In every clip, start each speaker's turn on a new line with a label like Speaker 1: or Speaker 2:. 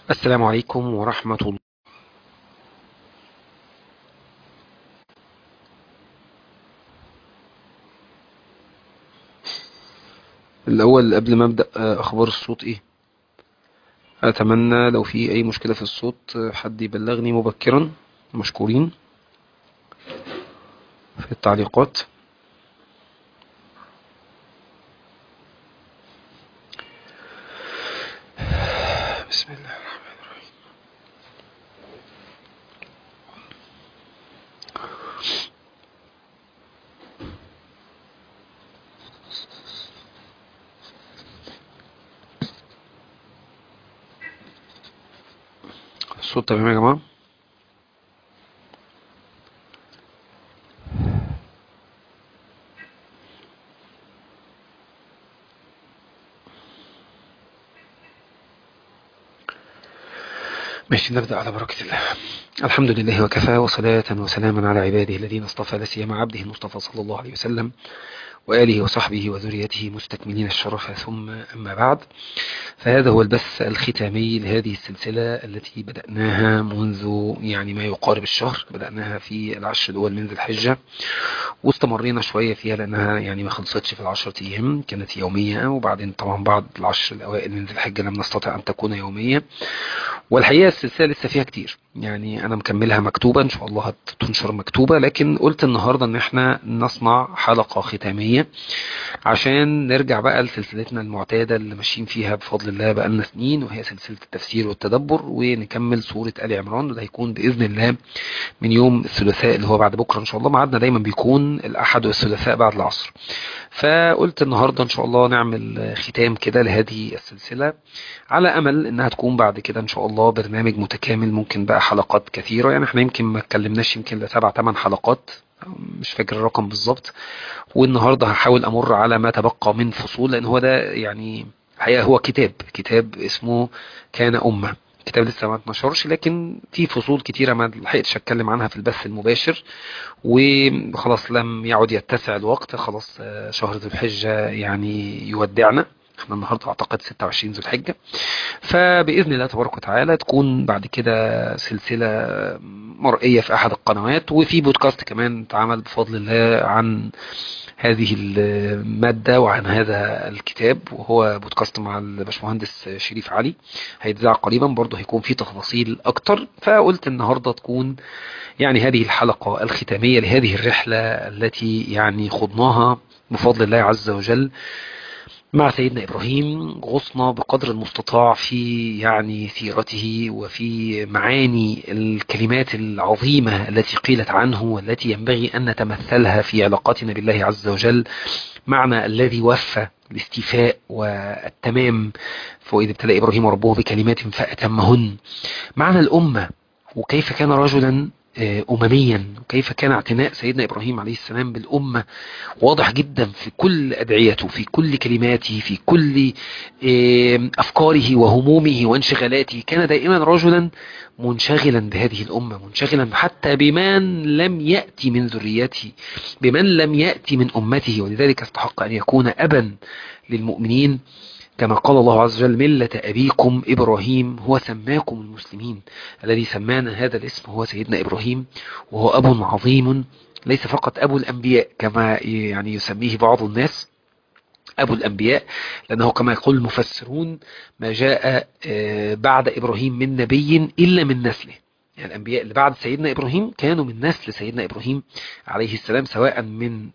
Speaker 1: السلام عليكم ورحمة الله. الأول قبل ما أبدأ أخبار الصوت إيه؟ أتمنى لو في أي مشكلة في الصوت حد يبلغني مبكرا، مشكورين في التعليقات. بسم الله. الصوت تمام يا جماعة؟ ماشي، نبدأ على بركة الله. الحمد لله وكفى، وصلاة وسلاما على عباده الذين اصطفى، لا سيما عبده المصطفى صلى الله عليه وسلم وآله وصحبه وذريته مستكملين الشرف، ثم أما بعد. فهذا هو البث الختامي لهذه السلسلة التي بدأناها منذ ما يقارب الشهر. بدأناها في العشر الأول من ذي الحجة، واستمرينا شوية فيها لأنها ما خلصتش في العشرة أيام، كانت يومية. وبعدين طبعا بعد العشر الأوائل من ذي الحجة لم نستطع أن تكون يومية. والحقيقة السلسلة لسه فيها كتير، أنا مكملها مكتوبة إن شاء الله، هتنشر مكتوبة. لكن قلت النهاردة إن احنا نصنع حلقة ختامية عشان نرجع بقى لسلسلتنا المعتادة اللي ماشيين فيها بفضل الله بقالنا سنين، وهي سلسلة التفسير والتدبر، ونكمل سورة آل عمران. وده هيكون بإذن الله من يوم الثلاثاء اللي هو بعد بكرة إن شاء الله. ميعادنا دايما بيكون الأحد والثلاثاء بعد العصر. فقلت النهاردة إن شاء الله نعمل ختام كده لهذه السلسلة، على أمل إنها تكون بعد كده إن شاء الله برنامج متكامل، ممكن بقى حلقات كثيرة. احنا يمكن ما اتكلمناش يمكن لسبع ثمان حلقات، مش فاكر الرقم بالظبط. والنهارده هحاول امر على ما تبقى من فصول، لان هو ده الحقيقه هو كتاب اسمه كان امه. كتاب لسه ما اتنشرش، لكن في فصول كتيره ما لحقتش اتكلم عنها في البث المباشر. وخلاص لم يعد يتسع الوقت، خلاص شهر ذو الحجه يودعنا. احنا النهارده اعتقد 26 ذو الحجه. فباذن الله تبارك وتعالى تكون بعد كده سلسله مرئيه في احد القنوات، وفي بودكاست كمان اتعمل بفضل الله عن هذه المادة وعن هذا الكتاب، وهو بودكاست مع الباشمهندس شريف علي، هيتذاع قريبا برضه، هيكون فيه تفاصيل أكتر. فقلت النهاردة تكون هذه الحلقة الختامية لهذه الرحلة التي خضناها بفضل الله عز وجل مع سيدنا إبراهيم. غصنا بقدر المستطاع في سيرته، وفي معاني الكلمات العظيمة التي قيلت عنه، والتي ينبغي أن نتمثلها في علاقتنا بالله عز وجل. معنى الذي وفى الاستيفاء والتمام، وإذ ابتلى إبراهيم ربه بكلمات فأتمهن. معنى الأمة، وكيف كان رجلا أمميا، وكيف كان اعتناء سيدنا إبراهيم عليه السلام بالأمة واضح جدا في كل أدعيته، في كل كلماته، في كل أفكاره وهمومه وانشغالاته. كان دائما رجلا منشغلا بهذه الأمة، منشغلا حتى بمن لم يأتي من ذريته، بمن لم يأتي من أمته. ولذلك استحق أن يكون أبا للمؤمنين، كما قال الله عز وجل: ملة أبيكم إبراهيم هو سماكم المسلمين. الذي سمانا هذا الاسم هو سيدنا إبراهيم، وهو أب عظيم، ليس فقط أبو الأنبياء كما يسميه بعض الناس، أبو الأنبياء، لأنه كما يقول المفسرون: ما جاء بعد إبراهيم من نبي إلا من نسله. الأنبياء اللي بعد سيدنا إبراهيم كانوا من نسل سيدنا إبراهيم عليه السلام، سواء من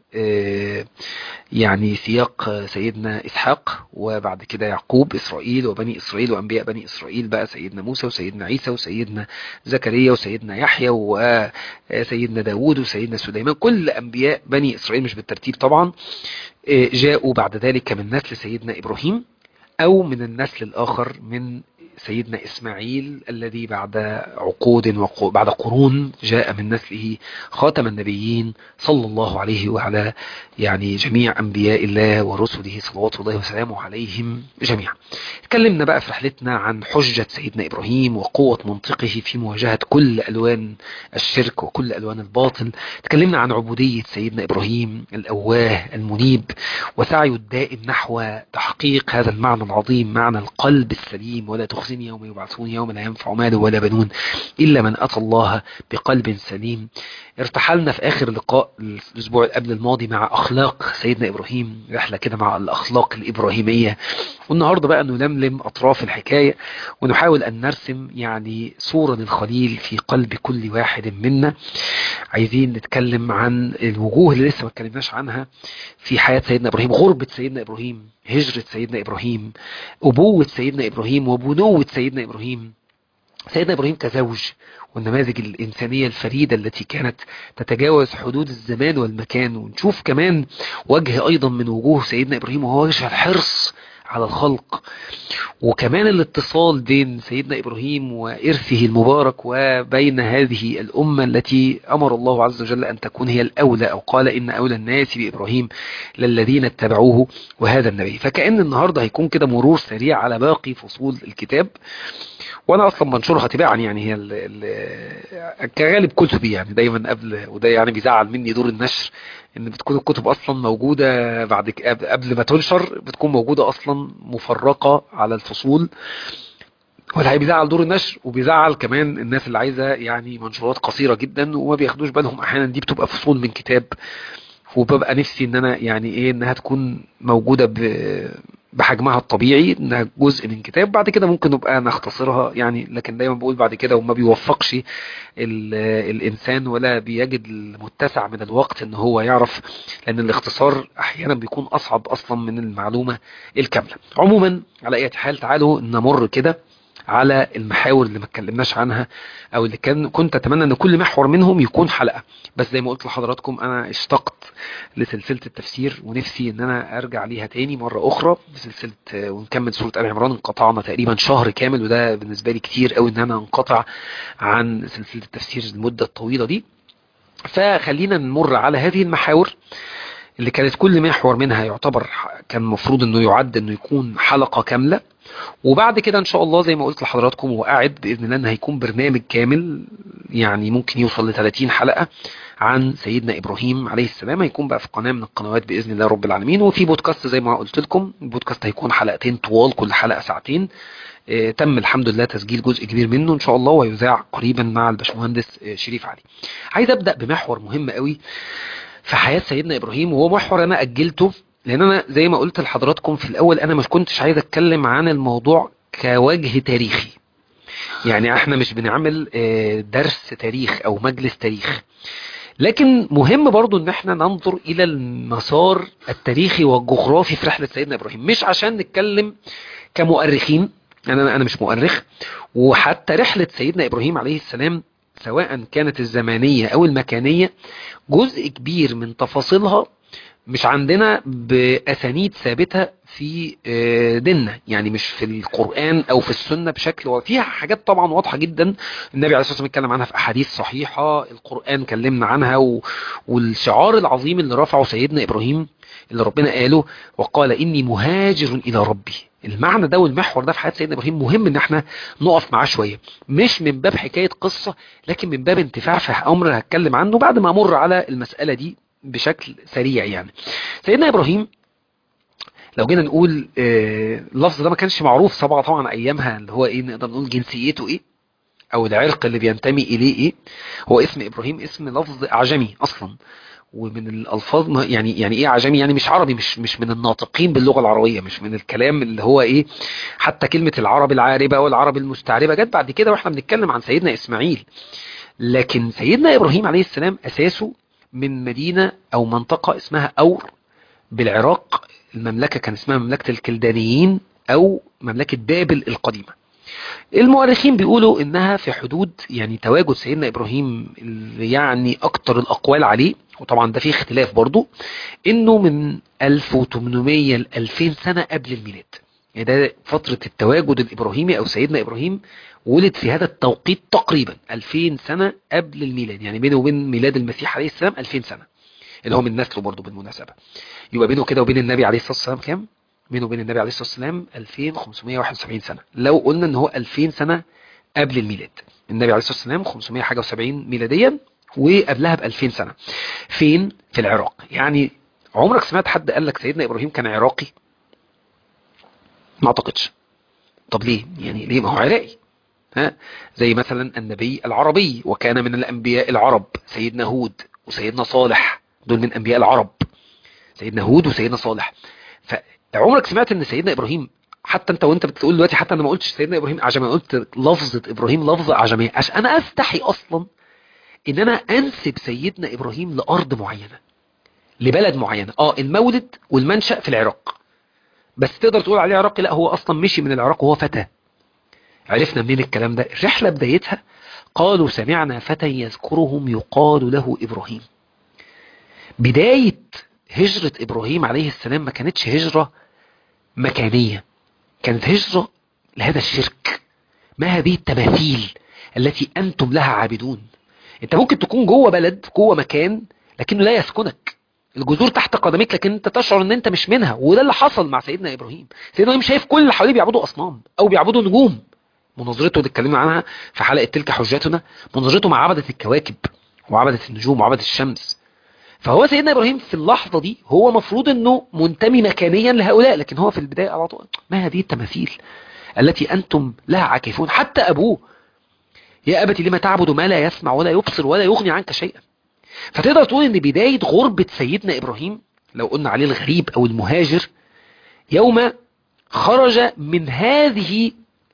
Speaker 1: سياق سيدنا إسحاق، وبعد كده يعقوب، إسرائيل وبني إسرائيل وأنبياء بني إسرائيل، بقى سيدنا موسى وسيدنا عيسى وسيدنا زكريا وسيدنا يحيى وسيدنا داود وسيدنا سليمان. كل أنبياء بني إسرائيل، مش بالترتيب طبعا، جاءوا بعد ذلك من نسل سيدنا إبراهيم، أو من النسل الآخر من سيدنا إسماعيل، الذي بعد عقود بعد قرون جاء من نسله خاتم النبيين صلى الله عليه وعلى جميع أنبياء الله ورسله صلوات الله وسلامه عليهم جميعا. اتكلمنا بقى في رحلتنا عن حجة سيدنا إبراهيم وقوة منطقه في مواجهة كل ألوان الشرك وكل ألوان الباطل. اتكلمنا عن عبودية سيدنا إبراهيم الأواه المنيب، وسعيه الدائم نحو تحقيق هذا المعنى العظيم، معنى القلب السليم. ولا تخزي المخزن يوم يبعثون يوم لا ينفع مال ولا بنون إلا من أتى الله بقلب سليم. ارتحلنا في آخر لقاء الأسبوع قبل الماضي مع أخلاق سيدنا إبراهيم، رحلة كده مع الأخلاق الإبراهيمية، والنهاردة بقى نلملم أطراف الحكاية ونحاول أن نرسم يعني صورة للخليل في قلب كل واحد منا. عايزين نتكلم عن الوجوه اللي لسه ما اتكلمناش عنها في حياة سيدنا إبراهيم، غربة سيدنا إبراهيم، هجرة سيدنا إبراهيم، أبوة سيدنا إبراهيم وبنوة سيدنا إبراهيم، سيدنا إبراهيم كزوج، والنماذج الإنسانية الفريدة التي كانت تتجاوز حدود الزمان والمكان. ونشوف كمان وجه أيضا من وجوه سيدنا إبراهيم وهو وجه الحرص على الخلق، وكمان الاتصال بين سيدنا إبراهيم وإرثه المبارك وبين هذه الأمة التي أمر الله عز وجل أن تكون هي الأولى، أو قال إن أولى الناس بإبراهيم للذين اتبعوه وهذا النبي. فكأن النهاردة هيكون كده مرور سريع على باقي فصول الكتاب، وانا اصلا بنشرها تباعا، يعني هي كغالب كتبي يعني دايما قبل، وده يعني بيزعل مني دور النشر، ان بتكون الكتب اصلا موجودة قبل ما تنشر، بتكون موجودة اصلا مفرقة على الفصول، وده بيزعل دور النشر، وبيزعل كمان الناس اللي عايزة يعني منشورات قصيرة جدا وما بياخدوش بالهم احيانا دي بتبقى فصول من كتاب، وببقى نفسي ان انا يعني ايه انها تكون موجودة بحجمها الطبيعي، انها جزء من كتاب، بعد كده ممكن نبقى نختصرها يعني، لكن دايما بقول بعد كده وما بيوفقش الانسان ولا بيجد المتسع من الوقت ان هو يعرف، لان الاختصار احيانا بيكون اصعب اصلا من المعلومة الكاملة. عموما على اي حال تعالوا نمر كده على المحاور اللي ما اتكلمناش عنها، او اللي كنت اتمنى ان كل محور منهم يكون حلقة، بس زي ما قلت لحضراتكم انا اشتقت لسلسلة التفسير ونفسي ان انا ارجع ليها تاني مرة اخرى، سلسلة ونكمل سورة آل عمران. انقطعنا تقريبا شهر كامل، وده بالنسبة لي كتير قوي ان انا انقطع عن سلسلة التفسير المدة الطويلة دي. فخلينا نمر على هذه المحاور اللي كانت كل محور منها يعتبر كان مفروض انه يعد انه يكون حلقة كاملة، وبعد كده ان شاء الله زي ما قلت لحضراتكم وقاعد باذن الله ان هيكون برنامج كامل يعني ممكن يوصل ل 30 حلقة عن سيدنا ابراهيم عليه السلام، هيكون بقى في قناة من القنوات باذن الله رب العالمين، وفي بودكاست زي ما قلت لكم. البودكاست هيكون حلقتين طوال، كل حلقة ساعتين. تم الحمد لله تسجيل جزء كبير منه ان شاء الله، ويذاع قريبا مع الباشمهندس شريف علي. عايز ابدا بمحور مهم قوي في حياة سيدنا إبراهيم، وهو محور أنا أجلته، لأن أنا زي ما قلت لحضراتكم في الأول أنا مش كنتش عايز أتكلم عن الموضوع كوجه تاريخي، يعني احنا مش بنعمل درس تاريخ أو مجلس تاريخ، لكن مهم برضو ان احنا ننظر الى المسار التاريخي والجغرافي في رحلة سيدنا إبراهيم، مش عشان نتكلم كمؤرخين، أنا مش مؤرخ، وحتى رحلة سيدنا إبراهيم عليه السلام سواء كانت الزمانية أو المكانية جزء كبير من تفاصيلها مش عندنا بأسانيد ثابتة في ديننا، يعني مش في القرآن أو في السنة بشكل، وفيها حاجات طبعا واضحة جدا النبي عليه الصلاة والسلام اتكلم عنها في أحاديث صحيحة، القرآن كلمنا عنها، والشعار العظيم اللي رفعه سيدنا إبراهيم اللي ربنا قاله وقال إني مهاجر إلى ربي. المعنى ده والمحور ده في حياة سيدنا إبراهيم مهم إن احنا نقف معاه شوية، مش من باب حكاية قصة، لكن من باب انتفاع في أمر هتكلم عنه بعد ما أمر على المسألة دي بشكل سريع. يعني سيدنا إبراهيم لو جينا نقول اللفظ ده ما كانش معروف طبعا أيامها، اللي هو إيه نقدر نقول جنسيته إيه أو العرق اللي بينتمي إليه إيه. هو اسم إبراهيم اسم لفظ أعجمي أصلا، ومن الألفاظ يعني إيه أعجمي، يعني مش عربي، مش من الناطقين باللغة العربية، مش من الكلام اللي هو إيه. حتى كلمة العرب العاربة والعرب المستعربة جت بعد كده واحنا بنتكلم عن سيدنا إسماعيل، لكن سيدنا إبراهيم عليه السلام أساسه من مدينة أو منطقة اسمها أور بالعراق. المملكة كان اسمها مملكة الكلدانيين أو مملكة بابل القديمة. المؤرخين بيقولوا إنها في حدود يعني تواجد سيدنا إبراهيم، يعني أكتر الأقوال عليه، وطبعا ده فيه اختلاف برضو، إنه من 1800 ل 2000 سنة قبل الميلاد. يعني ده فترة التواجد الإبراهيمي أو سيدنا إبراهيم ولد في هذا التوقيت تقريبا 2000 سنة قبل الميلاد، يعني بينه وبين ميلاد المسيح عليه السلام 2000 سنة، اللي هو من نسله برضو بالمناسبة. يبقى بينه كده وبين النبي عليه الصلاة والسلام كام؟ بينه وبين النبي عليه الصلاة والسلام 2571 سنة، لو قلنا ان هو 2000 سنة قبل الميلاد. النبي عليه الصلاة والسلام 570 ميلاديا، وقبلها ب 2000 سنة. فين؟ في العراق. يعني عمرك سمعت حد قال لك سيدنا إبراهيم كان عراقي؟ ما اعتقدش. طب ليه؟ يعني ليه؟ ما هو عراقي. ها؟ زي مثلا النبي العربي، وكان من الأنبياء العرب سيدنا هود وسيدنا صالح، دول من أنبياء العرب، سيدنا هود وسيدنا صالح. فعمرك سمعت ان سيدنا ابراهيم، حتى انت وانت بتقول دلوقتي، حتى انا ما قلتش سيدنا ابراهيم اعجمي، قلت لفظة ابراهيم لفظة اعجمية عشان انا استحي اصلا ان انا انسب سيدنا ابراهيم لارض معينة، لبلد معينة. المولد والمنشأ في العراق، بس تقدر تقول عليه عراقي؟ لا، هو اصلا مشي من العراق وهو فتى. عرفنا منين الكلام ده؟ الرحلة بدايتها قالوا سمعنا فتى يذكرهم يقال له ابراهيم. بداية هجرة ابراهيم عليه السلام ما كانتش هجرة مكانية، كانت هجرة لهذا الشرك. ما هذه التماثيل التي أنتم لها عابدون؟ أنت ممكن تكون جوه بلد، جوه مكان، لكنه لا يسكنك. الجذور تحت قدميك لكن أنت تشعر أن أنت مش منها. وده اللي حصل مع سيدنا إبراهيم. سيدنا إبراهيم شايف كل اللي حواليه بيعبدوا أصنام أو بيعبدوا نجوم. مناظرته اللي اتكلمنا عنها في حلقة تلك حجتنا، مناظرته مع عبدة الكواكب وعبدة النجوم وعبدة الشمس. فهو سيدنا إبراهيم في اللحظة دي هو مفروض أنه منتمي مكانيا لهؤلاء، لكن هو في البداية على طول ما هذه التماثيل التي أنتم لها عاكفون. حتى أبوه، يا أبت لما تعبد ما لا يسمع ولا يبصر ولا يغني عنك شيئا. فتقدر تقول أن بداية غربة سيدنا إبراهيم، لو قلنا عليه الغريب أو المهاجر، يوم خرج من هذه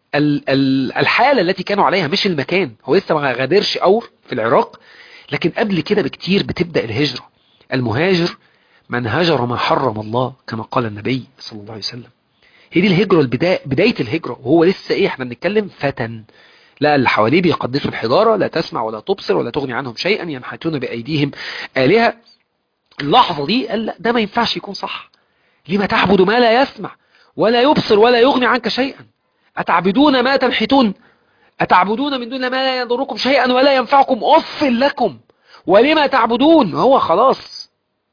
Speaker 1: الحالة التي كانوا عليها، مش المكان. هو لسه ما غادرش أور في العراق، لكن قبل كده بكتير بتبدأ الهجرة. المهاجر من هجر ما حرم الله، كما قال النبي صلى الله عليه وسلم. هي دي الهجرة، بداية الهجرة. وهو لسه احنا بنتكلم فتى. لا، اللي حواليه بيقدسوا الحجارة، لا تسمع ولا تبصر ولا تغني عنهم شيئا، ينحتون بأيديهم آلهة. اللحظة دي قال لا، ده ما ينفعش يكون صح. لما تعبد ما لا يسمع ولا يبصر ولا يغني عنك شيئا؟ أتعبدون ما تنحتون؟ أتعبدون من دون ما لا يضركم شيئا ولا ينفعكم؟ أف لكم ولما تعبدون. هو خلاص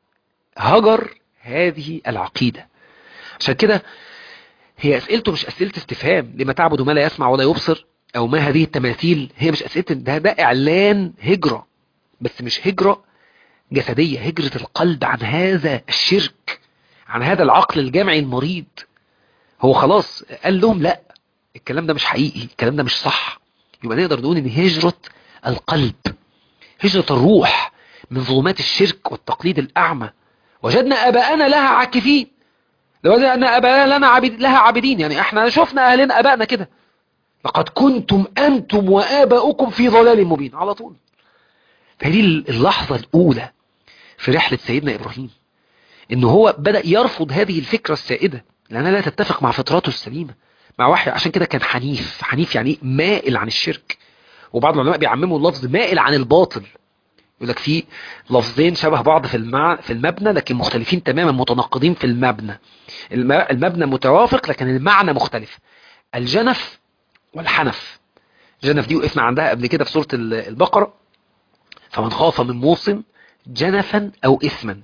Speaker 1: هجر هذه العقيدة. عشان كده هي أسئلته مش أسئلة استفهام، لما تعبد ما لا يسمع ولا يبصر، أو ما هذه التماثيل. هي مش أسئلة، ده إعلان هجرة، بس مش هجرة جسدية، هجرة القلب عن هذا الشرك، عن هذا العقل الجمعي المريض. هو خلاص قال لهم لا، الكلام ده مش حقيقي، الكلام ده مش صح. يبقى نقدر نقول ان هجرة القلب، هجرة الروح من ظلمات الشرك والتقليد الأعمى. وجدنا آباءنا لها عاكفين، لو أن آباءنا لها عابدين. يعني احنا شفنا أهلنا آبائنا كده. لقد كنتم أنتم وآباؤكم في ضلال مبين، على طول. فهذه اللحظة الأولى في رحلة سيدنا إبراهيم، إنه هو بدأ يرفض هذه الفكرة السائدة لأنها لا تتفق مع فطرته السليمة، مع وحي. عشان كده كان حنيف. حنيف يعني مائل عن الشرك. وبعض العلماء بيعمموا اللفظ مائل عن الباطل. يقول لك في لفظين شبه بعض في المبنى لكن مختلفين تماما، متناقضين في المبنى. المبنى متوافق لكن المعنى مختلف. الجنف والحنف. جنف دي وقفنا عندها قبل كده في سورة البقرة، فمن خاف من موص جنفا أو إثما.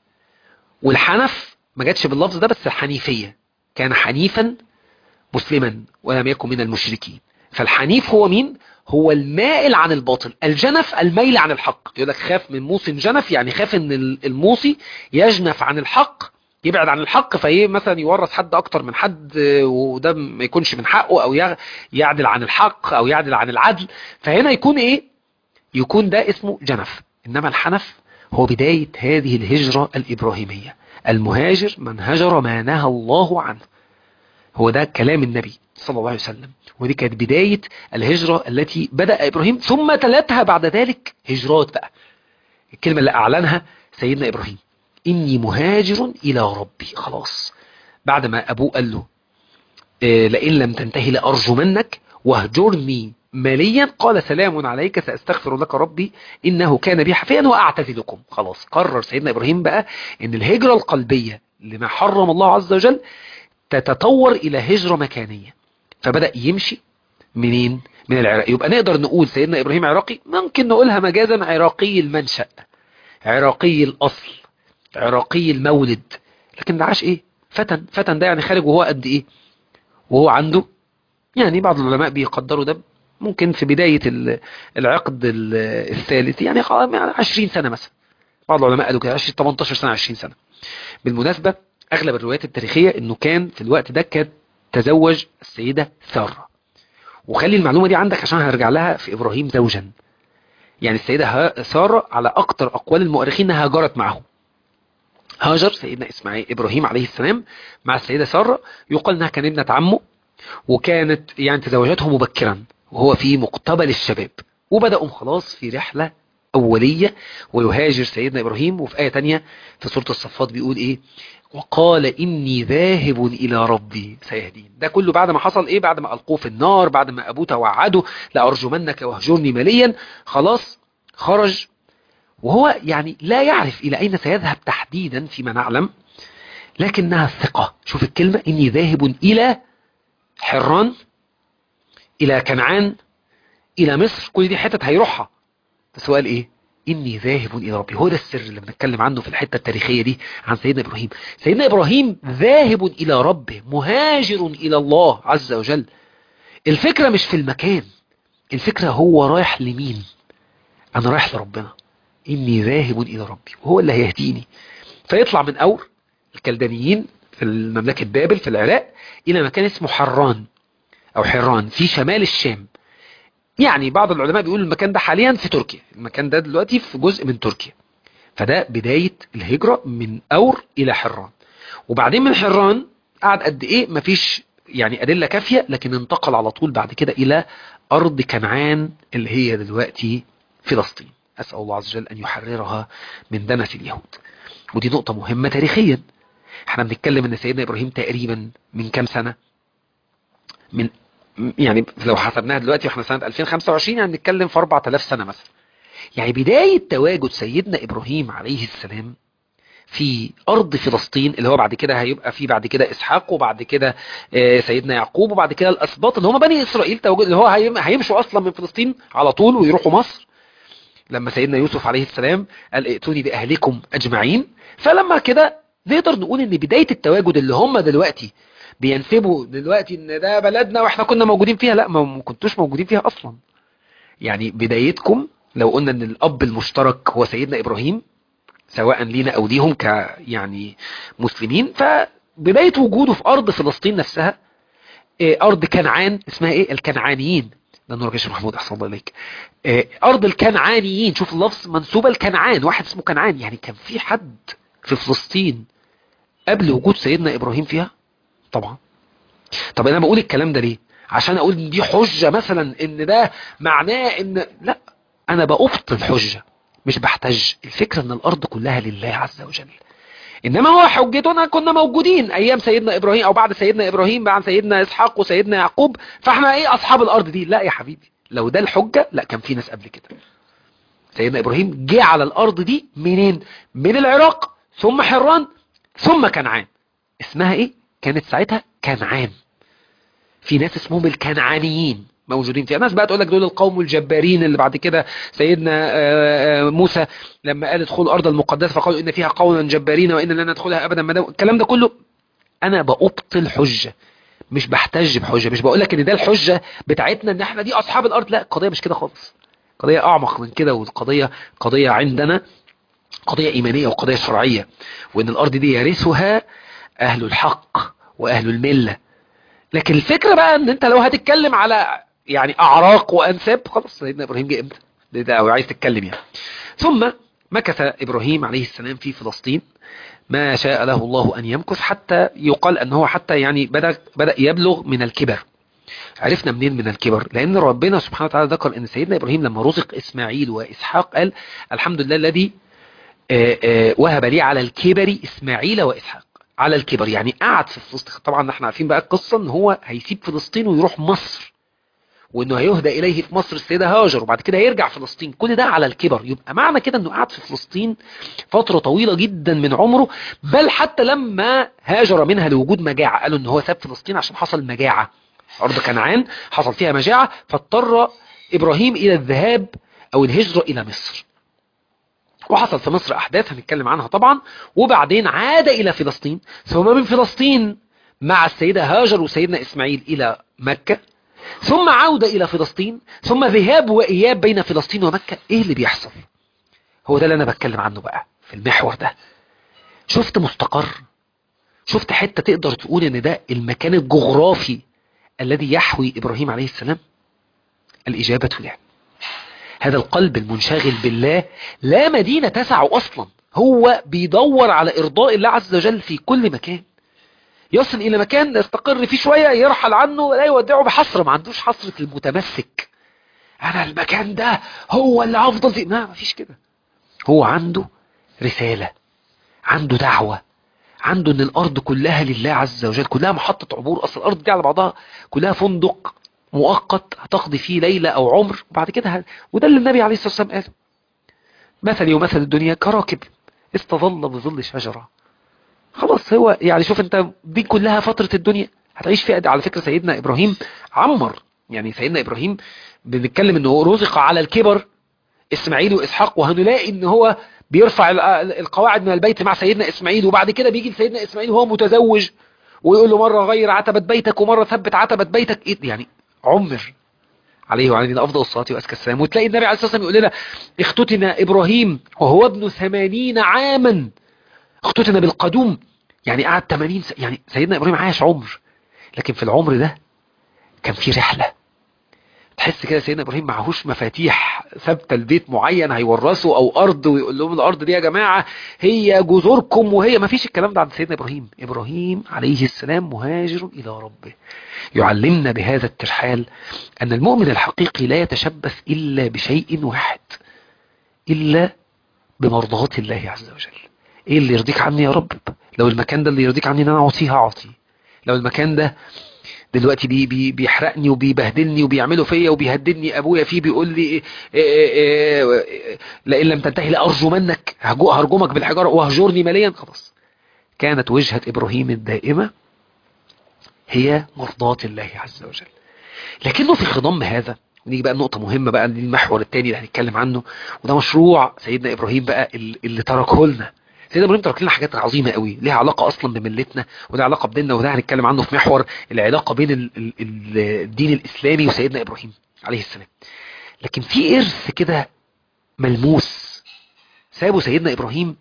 Speaker 1: والحنف ما جاتش باللفظ ده، بس الحنيفية، كان حنيفا مسلما ولم يكن من المشركين. فالحنيف هو مين؟ هو المائل عن الباطل. الجنف الميل عن الحق. يقول لك خاف من موص جنف، يعني خاف ان الموصي يجنف عن الحق، يبعد عن الحق، فايه مثلا يورث حد اكتر من حد وده ما يكونش من حقه، او يعدل عن الحق او يعدل عن العدل. فهنا يكون ايه؟ يكون ده اسمه جنف. انما الحنف هو بداية هذه الهجرة الإبراهيمية. المهاجر من هجر ما نهى الله عنه. هو ده كلام النبي صلى الله عليه وسلم. ودي كانت بداية الهجرة التي بدأ إبراهيم، ثم تلتها بعد ذلك هجرات بقى. الكلمة اللي أعلنها سيدنا إبراهيم: إني مهاجر إلى ربي. خلاص، بعد ما أبوه قال له لئن لم تنتهي لأرجمنك واهجرني ماليا، قال سلام عليك سأستغفر لك ربي إنه كان بي حفيا وأعتزلكم. خلاص قرر سيدنا إبراهيم بقى إن الهجرة القلبية لما حرم الله عز وجل تتطور إلى هجرة مكانية. فبدأ يمشي منين؟ من العراق. يبقى نقدر نقول سيدنا إبراهيم عراقي، ممكن نقولها مجازا عراقي المنشأ، عراقي الأصل، عراقي المولد. لكن ده عاش إيه؟ فتن ده يعني خارج وهو قد إيه؟ وهو عنده، يعني بعض العلماء بيقدروا ده ممكن في بداية العقد الثالث، يعني 20 سنة مثلا. بعض العلماء قالوا كده 18 سنة 20 سنة. بالمناسبة أغلب الروايات التاريخية إنه كان في الوقت ده كانت تزوج السيدة سارة. وخلي المعلومة دي عندك عشان هرجع لها في إبراهيم زوجا. يعني السيدة سارة على أكتر أقوال المؤرخين أنها هاجرت معه. هاجر سيدنا إبراهيم عليه السلام مع السيدة سارة، يقال أنها كان ابنة عمه، وكانت يعني تزوجته مبكرا وهو في مقتبل الشباب، وبدأوا خلاص في رحلة أولية. ويهاجر سيدنا إبراهيم، وفي آية تانية في سورة الصفات بيقول إيه؟ وقال إني ذاهب إلى ربي سيهدين. ده كله بعد ما حصل إيه؟ بعد ما ألقوه في النار، بعد ما أبوه توعده لأرجمنك واهجرني مليا. خلاص خرج وهو يعني لا يعرف إلى أين سيذهب تحديدا فيما نعلم، لكنها الثقة. شوف الكلمة، إني ذاهب إلى حران، إلى كنعان، إلى مصر، كل دي حتت هيروحها. بس هو قال إيه؟ إني ذاهب إلى ربي. هو ده السر اللي بنتكلم عنه في الحتة التاريخية دي عن سيدنا إبراهيم. سيدنا إبراهيم ذاهب إلى ربه، مهاجر إلى الله عز وجل. الفكرة مش في المكان، الفكرة هو رايح لمين. أنا رايح لربنا، إني ذاهب إلى ربي وهو اللي هيهديني. فيطلع من أور الكلدانيين في المملكة بابل في العراق إلى مكان اسمه حران أو حران في شمال الشام. يعني بعض العلماء بيقولوا المكان ده حاليا في تركيا، المكان ده دلوقتي في جزء من تركيا. فده بداية الهجرة من أور إلى حران. وبعدين من حران قعد قد إيه مفيش يعني أدلة كافية، لكن انتقل على طول بعد كده إلى أرض كنعان اللي هي دلوقتي فلسطين. أسأل الله عز وجل أن يحررها من دنس اليهود. ودي نقطة مهمة تاريخيا. احنا بنتكلم ان سيدنا إبراهيم تقريبا من كام سنة، من يعني لو حسبناها دلوقتي واحنا سنة 2025 يعني بنتكلم في 4000 سنة مثلا. يعني بداية تواجد سيدنا إبراهيم عليه السلام في أرض فلسطين، اللي هو بعد كده هيبقى في بعد كده إسحاق، وبعد كده سيدنا يعقوب، وبعد كده الأسباط اللي هم بني إسرائيل، تواجد اللي هو هيمشوا أصلا من فلسطين على طول ويروحوا مصر. لما سيدنا يوسف عليه السلام قال ائتوني بأهلكم أجمعين. فلما كده نقدر نقول ان بداية التواجد اللي هم دلوقتي بينسبوا دلوقتي ان ده بلدنا واحنا كنا موجودين فيها، لا ما كنتوش موجودين فيها اصلا. يعني بدايتكم لو قلنا ان الاب المشترك هو سيدنا ابراهيم، سواء لينا او ليهم يعني مسلمين، فبداية وجوده في ارض فلسطين نفسها، ارض كنعان اسمها ايه؟ الكنعانيين. ده نور يا شيخ محمود، احسن الله عليك. ارض الكنعانيين، شوف اللفظ منسوبة الكنعان، واحد اسمه كنعان. يعني كان في حد في فلسطين قبل وجود سيدنا إبراهيم فيها؟ طبعا. طب أنا بقول الكلام ده ليه؟ عشان أقول إن دي حجة مثلا إن ده معناه إن لا، أنا بأبطل حجة مش بحتج. الفكرة إن الأرض كلها لله عز وجل. إنما هو حجتنا كنا موجودين أيام سيدنا إبراهيم أو بعد سيدنا إبراهيم، بعد سيدنا إسحاق وسيدنا يعقوب، فإحنا إيه أصحاب الأرض دي؟ لا يا حبيبي، لو ده الحجة لا، كان في ناس قبل كده. سيدنا إبراهيم جه على الأرض دي منين؟ من العراق، ثم حران، ثم كنعان. اسمها ايه؟ كانت ساعتها كنعان. في ناس اسمهم الكنعانيين موجودين فيها. ناس بقى تقول لك دول القوم الجبارين اللي بعد كده سيدنا موسى لما قال ادخلوا الارض المقدسه فقالوا ان فيها قوما جبارين وان لن ندخلها ابدا. ما الكلام ده كله انا بأبطل حجه مش بحتج بحجه. مش بقول لك ان ده الحجه بتاعتنا ان احنا دي اصحاب الارض، لا، القضيه مش كده خالص. قضيه اعمق من كده، والقضيه قضيه عندنا قضيه ايمانيه وقضيه شرعيه، وان الارض دي يرثها اهل الحق واهل المله. لكن الفكرة بقى ان انت لو هتتكلم على يعني اعراق وانساب، خلاص سيدنا ابراهيم جه امتى؟ ده او عايز تتكلم يعني. ثم مكث ابراهيم عليه السلام في فلسطين ما شاء له الله ان يمكث، حتى يقال ان هو حتى يعني بدأ يبلغ من الكبر. عرفنا منين من الكبر؟ لان ربنا سبحانه وتعالى ذكر ان سيدنا ابراهيم لما رزق اسماعيل واسحاق قال الحمد لله الذي وهب لي على الكبر اسماعيل واسحاق. على الكبر يعني قعد في فلسطين. طبعا احنا عارفين بقى القصة ان هو هيسيب فلسطين ويروح مصر، وانه هيهدى اليه في مصر السيدة هاجر، وبعد كده هيرجع فلسطين. كل ده على الكبر. يبقى معنى كده انه قعد في فلسطين فترة طويلة جدا من عمره. بل حتى لما هاجر منها لوجود مجاعة، قالوا ان هو ساب فلسطين عشان حصل مجاعة. ارض كنعان حصل فيها مجاعة، فاضطر ابراهيم الى الذهاب او الهجرة الى مصر. وحصل في مصر أحداث هنتكلم عنها طبعا. وبعدين عاد إلى فلسطين، ثم من فلسطين مع السيدة هاجر وسيدنا إسماعيل إلى مكة، ثم عودة إلى فلسطين، ثم ذهاب وإياب بين فلسطين ومكة. إيه اللي بيحصل؟ هو ده اللي أنا بتكلم عنه بقى في المحور ده. شفت مستقر شفت حتة تقدر تقول ان ده المكان الجغرافي الذي يحوي ابراهيم عليه السلام؟ الاجابة لا. هذا القلب المنشغل بالله لا مدينة تسع اصلا، هو بيدور على ارضاء الله عز وجل في كل مكان. يصل الى مكان يستقر فيه شوية يرحل عنه، لا يودعه بحسرة، ما عندوش حسرة المتمسك انا المكان ده هو اللي هفضل فيه، ما فيش كده. هو عنده رسالة، عنده دعوة، عنده ان الارض كلها لله عز وجل، كلها محطة عبور. اصل الارض دي على بعضها كلها فندق مؤقت هتقضي فيه ليلة او عمر وبعد كده وده اللي النبي عليه الصلاة والسلام قال: مثلي ومثل الدنيا كراكب استظل بظل شجرة. خلاص هو يعني شوف انت دي كلها فترة الدنيا هتعيش فيها. على فكرة سيدنا ابراهيم عمر، يعني سيدنا ابراهيم بنتكلم انه رزق على الكبر اسماعيل واسحاق، وهنلاقي ان هو بيرفع القواعد من البيت مع سيدنا اسماعيل، وبعد كده بيجي لسيدنا اسماعيل وهو متزوج ويقول له مرة غير عتبة بيتك ومرة ثبت عتبة بيتك. إيه يعني عمر عليه وعلى نبينا افضل الصلاة وازكى السلام. وتلاقي النبي عليه الصلاة والسلام يقول لنا: اختتن ابراهيم وهو ابن 80 عاما. اختتن بالقدوم، يعني قعد 80 يعني سيدنا ابراهيم عاش عمر، لكن في العمر ده كان في رحلة. تحس كده سيدنا ابراهيم معهوش مفاتيح ثابته البيت معين هيورثه او ارض ويقول لهم الارض دي يا جماعه هي جذوركم، وهي ما فيش الكلام ده عند سيدنا ابراهيم. ابراهيم عليه السلام مهاجر الى ربه، يعلمنا بهذا الترحال ان المؤمن الحقيقي لا يتشبث الا بشيء واحد، الا بمرضاة الله عز وجل. ايه اللي يرضيك عني يا رب؟ لو المكان ده اللي يرضيك عني ان انا اعطيه هعطيه. لو المكان ده دلوقتي بيحرقني وبيبهدلني وبيعملوا فيا وبيهددني، ابويا فيه بيقول لي لئن لم تنتهي لارجمنك، هرجمك بالحجاره وهجرني ماليا. خلاص كانت وجهة ابراهيم الدائمة هي مرضاة الله عز وجل. لكنه في خضم هذا، ونيجي بقى النقطة مهمة بقى المحور الثاني اللي هنتكلم عنه، وده مشروع سيدنا ابراهيم بقى اللي تركه لنا. سيدنا ابراهيم ترك لنا حاجات عظيمة قوي ليها علاقة اصلا بملتنا ولها علاقة بديننا، وده هنتكلم عنه في محور العلاقة بين الدين الاسلامي وسيدنا ابراهيم عليه السلام. لكن في ارث كده ملموس سابه سيدنا ابراهيم،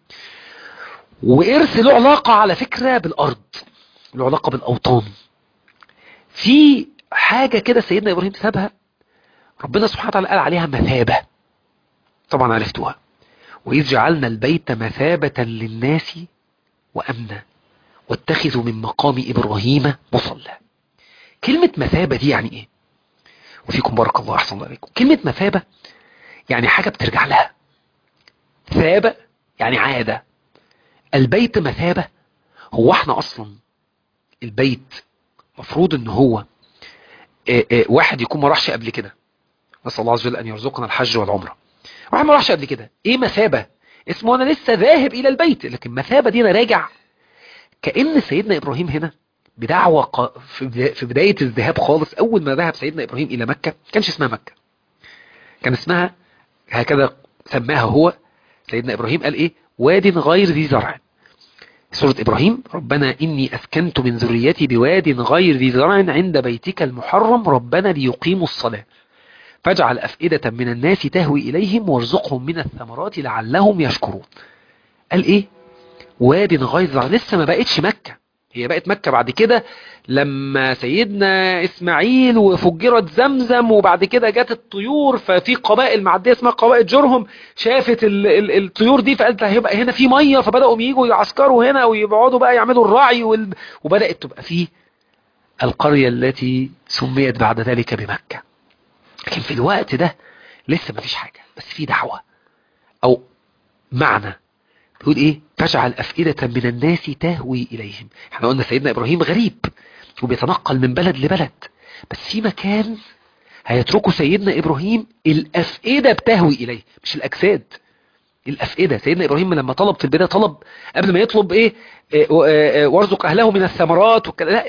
Speaker 1: وارث له علاقة على فكرة بالارض، له علاقة بالاوطان. في حاجة كده سيدنا ابراهيم سابها، ربنا سبحانه وتعالى قال عليها مثابة، طبعا عرفتوها: وإذ جعلنا البيت مثابة للناس وأمنا واتخذوا من مقام إبراهيم مصلى. كلمة مثابة دي يعني إيه؟ وفيكم بارك الله أحسن الله عليكم. كلمة مثابة يعني حاجة بترجع لها، ثابة يعني عادة. البيت مثابة، هو احنا أصلا البيت مفروض ان هو واحد يكون ما راحش قبل كده، نسأل الله عز وجل أن يرزقنا الحج والعمرة، واحد ما راحش قبل كده، ايه مثابة؟ اسمه انا لسه ذاهب الى البيت. لكن مثابة دي انا راجع. كأن سيدنا ابراهيم هنا بدعوة في بداية الذهاب خالص، اول ما ذهب سيدنا ابراهيم الى مكة كانش اسمها مكة، كان اسمها هكذا سماها هو سيدنا ابراهيم، قال ايه؟ واد غير ذي زرع. سورة ابراهيم: ربنا اني اسكنت من ذريتي بواد غير ذي زرع عند بيتك المحرم ربنا ليقيموا الصلاة فاجعل أفئدة من الناس تهوي إليهم وارزقهم من الثمرات لعلهم يشكرون. قال إيه؟ واد غير زرع. لسه ما بقتش مكة، هي بقت مكة بعد كده لما سيدنا إسماعيل وفجرت زمزم، وبعد كده جت الطيور، ففي قبائل معدية اسمها قبائل جرهم شافت الطيور دي فقالت هيبقى هنا في مية، فبدأوا ييجوا يعسكروا هنا ويقعدوا بقى يعملوا الرعي وبدأت تبقى فيه القرية التي سميت بعد ذلك بمكة. لكن في الوقت ده لسه ما فيش حاجة، بس في دعوة او معنى. بيقول ايه؟ فاجعل أفئدة من الناس تهوي إليهم. احنا قلنا سيدنا إبراهيم غريب وبيتنقل من بلد لبلد، بس في مكان هيتركه سيدنا إبراهيم الأفئدة بتهوي إليه، مش الأجساد، الأفئدة. سيدنا إبراهيم لما طلب في البداية، طلب قبل ما يطلب ايه؟ وارزق أهله من الثمرات لا،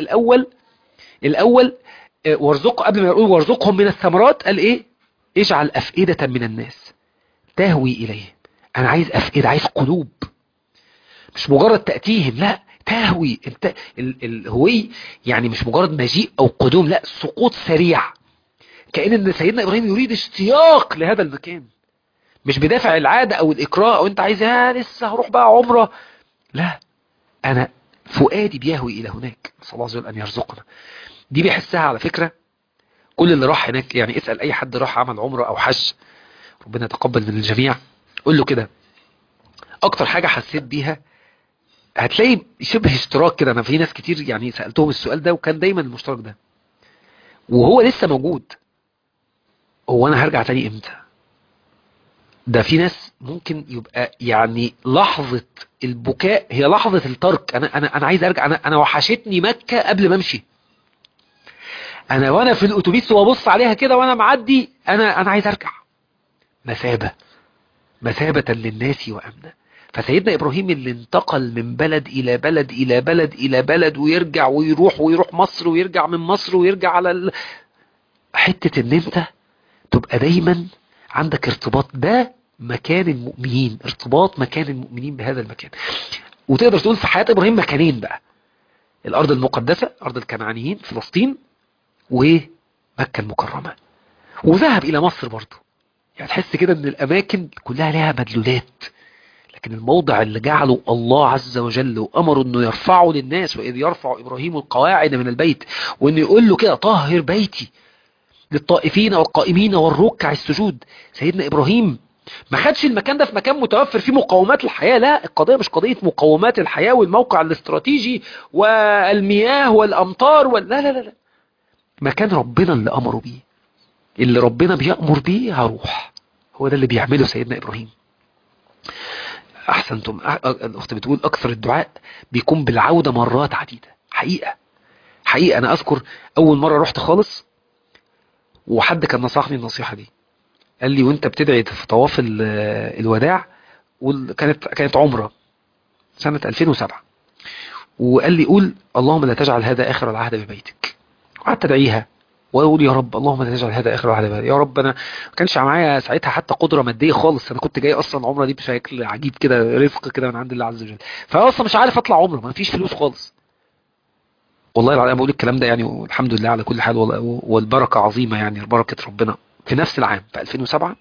Speaker 1: الأول وارزق، قبل ما يقول وارزقهم من الثمرات قال ايه؟ اجعل أفئدة من الناس تهوي إليه. أنا عايز أفئدة، عايز قلوب، مش مجرد تأتيهم، لا تهوي. الهوي يعني مش مجرد مجيء أو قدوم، لا سقوط سريع. كأن إن سيدنا إبراهيم يريد اشتياق لهذا المكان، مش بدافع العادة أو الإكراه أو أنت عايز لسه هروح بقى عمرة، لا، أنا فؤادي بيهوي الى هناك، نسال الله عز وجل ان يرزقنا. دي بيحسها على فكرة كل اللي راح هناك، يعني اسأل اي حد راح عمل عمره او حج، ربنا يتقبل من الجميع، قول له كده اكتر حاجة حسيت بيها، هتلاقي شبه اشتراك كده. انا في ناس كتير يعني سألتهم السؤال ده وكان دايما المشترك ده وهو لسه موجود، هو انا هرجع تاني امتى؟ ده في ناس ممكن يبقى يعني لحظة البكاء هي لحظة الترك. انا عايز ارجع، انا وحشتني مكة قبل ما امشي. وانا في الاتوبيس وابص عليها كده وانا معدي، انا عايز ارجع. مثابة للناس وامنا. فسيدنا ابراهيم اللي انتقل من بلد الى بلد الى بلد الى بلد، ويرجع ويروح مصر ويرجع من مصر ويرجع على حتة ان انت تبقى دايما عندك ارتباط. ده مكان المؤمنين، ارتباط مكان المؤمنين بهذا المكان. وتقدر تقول في حياة ابراهيم مكانين بقى: الارض المقدسة، ارض الكنعانيين فلسطين، ومكة المكرمة. وذهب الى مصر برضه. يعني تحس كده ان الاماكن كلها لها مدلولات، لكن الموضع اللي جعله الله عز وجل وامره انه يرفعه للناس، واذ يرفع ابراهيم القواعد من البيت، وانه يقول له كده طهر بيتي للطائفين والقائمين والركع السجود. سيدنا ابراهيم ما خدش المكان ده في مكان متوفر فيه مقومات الحياة، لا، القضية مش قضية مقومات الحياة والموقع الاستراتيجي والمياه والامطار لا لا لا لا، مكان ربنا اللي امره بيه، اللي ربنا بيأمر بيه هروح. هو ده اللي بيعمله سيدنا ابراهيم. احسنتم. الاخت بتقول اكثر الدعاء بيكون بالعودة مرات عديدة. حقيقة انا اذكر اول مرة رحت خالص وحد كان نصحني النصيحة دي، قال لي وانت بتدعي في طواف الوداع، كانت عمرة سنة 2007، وقال لي قول اللهم لا تجعل هذا آخر العهد ببيتك. وقعدت ادعيها واقول يا رب اللهم لا تجعل هذا آخر العهد ببيتك. يا رب انا ما كانش معايا ساعتها حتى قدرة مادية خالص، انا كنت جاي اصلا عمرة دي بشكل عجيب كده، رزق كده من عند الله عز وجل، فاصلا مش عارف اطلع عمرة، ما فيش فلوس خالص. والله العظيم بقول الكلام ده يعني، والحمد لله على كل حال، والبركة عظيمة يعني، بركة ربنا. في نفس العام في 2007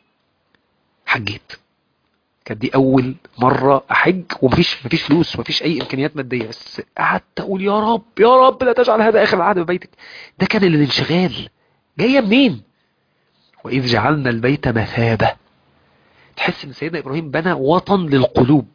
Speaker 1: حجيت. كانت دي اول مرة احج، ومفيش فلوس، مفيش اي امكانيات مادية، بس قعدت اقول يا رب يا رب لا تجعل هذا اخر العهد ببيتك. ده كان الانشغال جاية منين؟ واذ جعلنا البيت مثابة. تحس ان سيدنا ابراهيم بنى وطن للقلوب،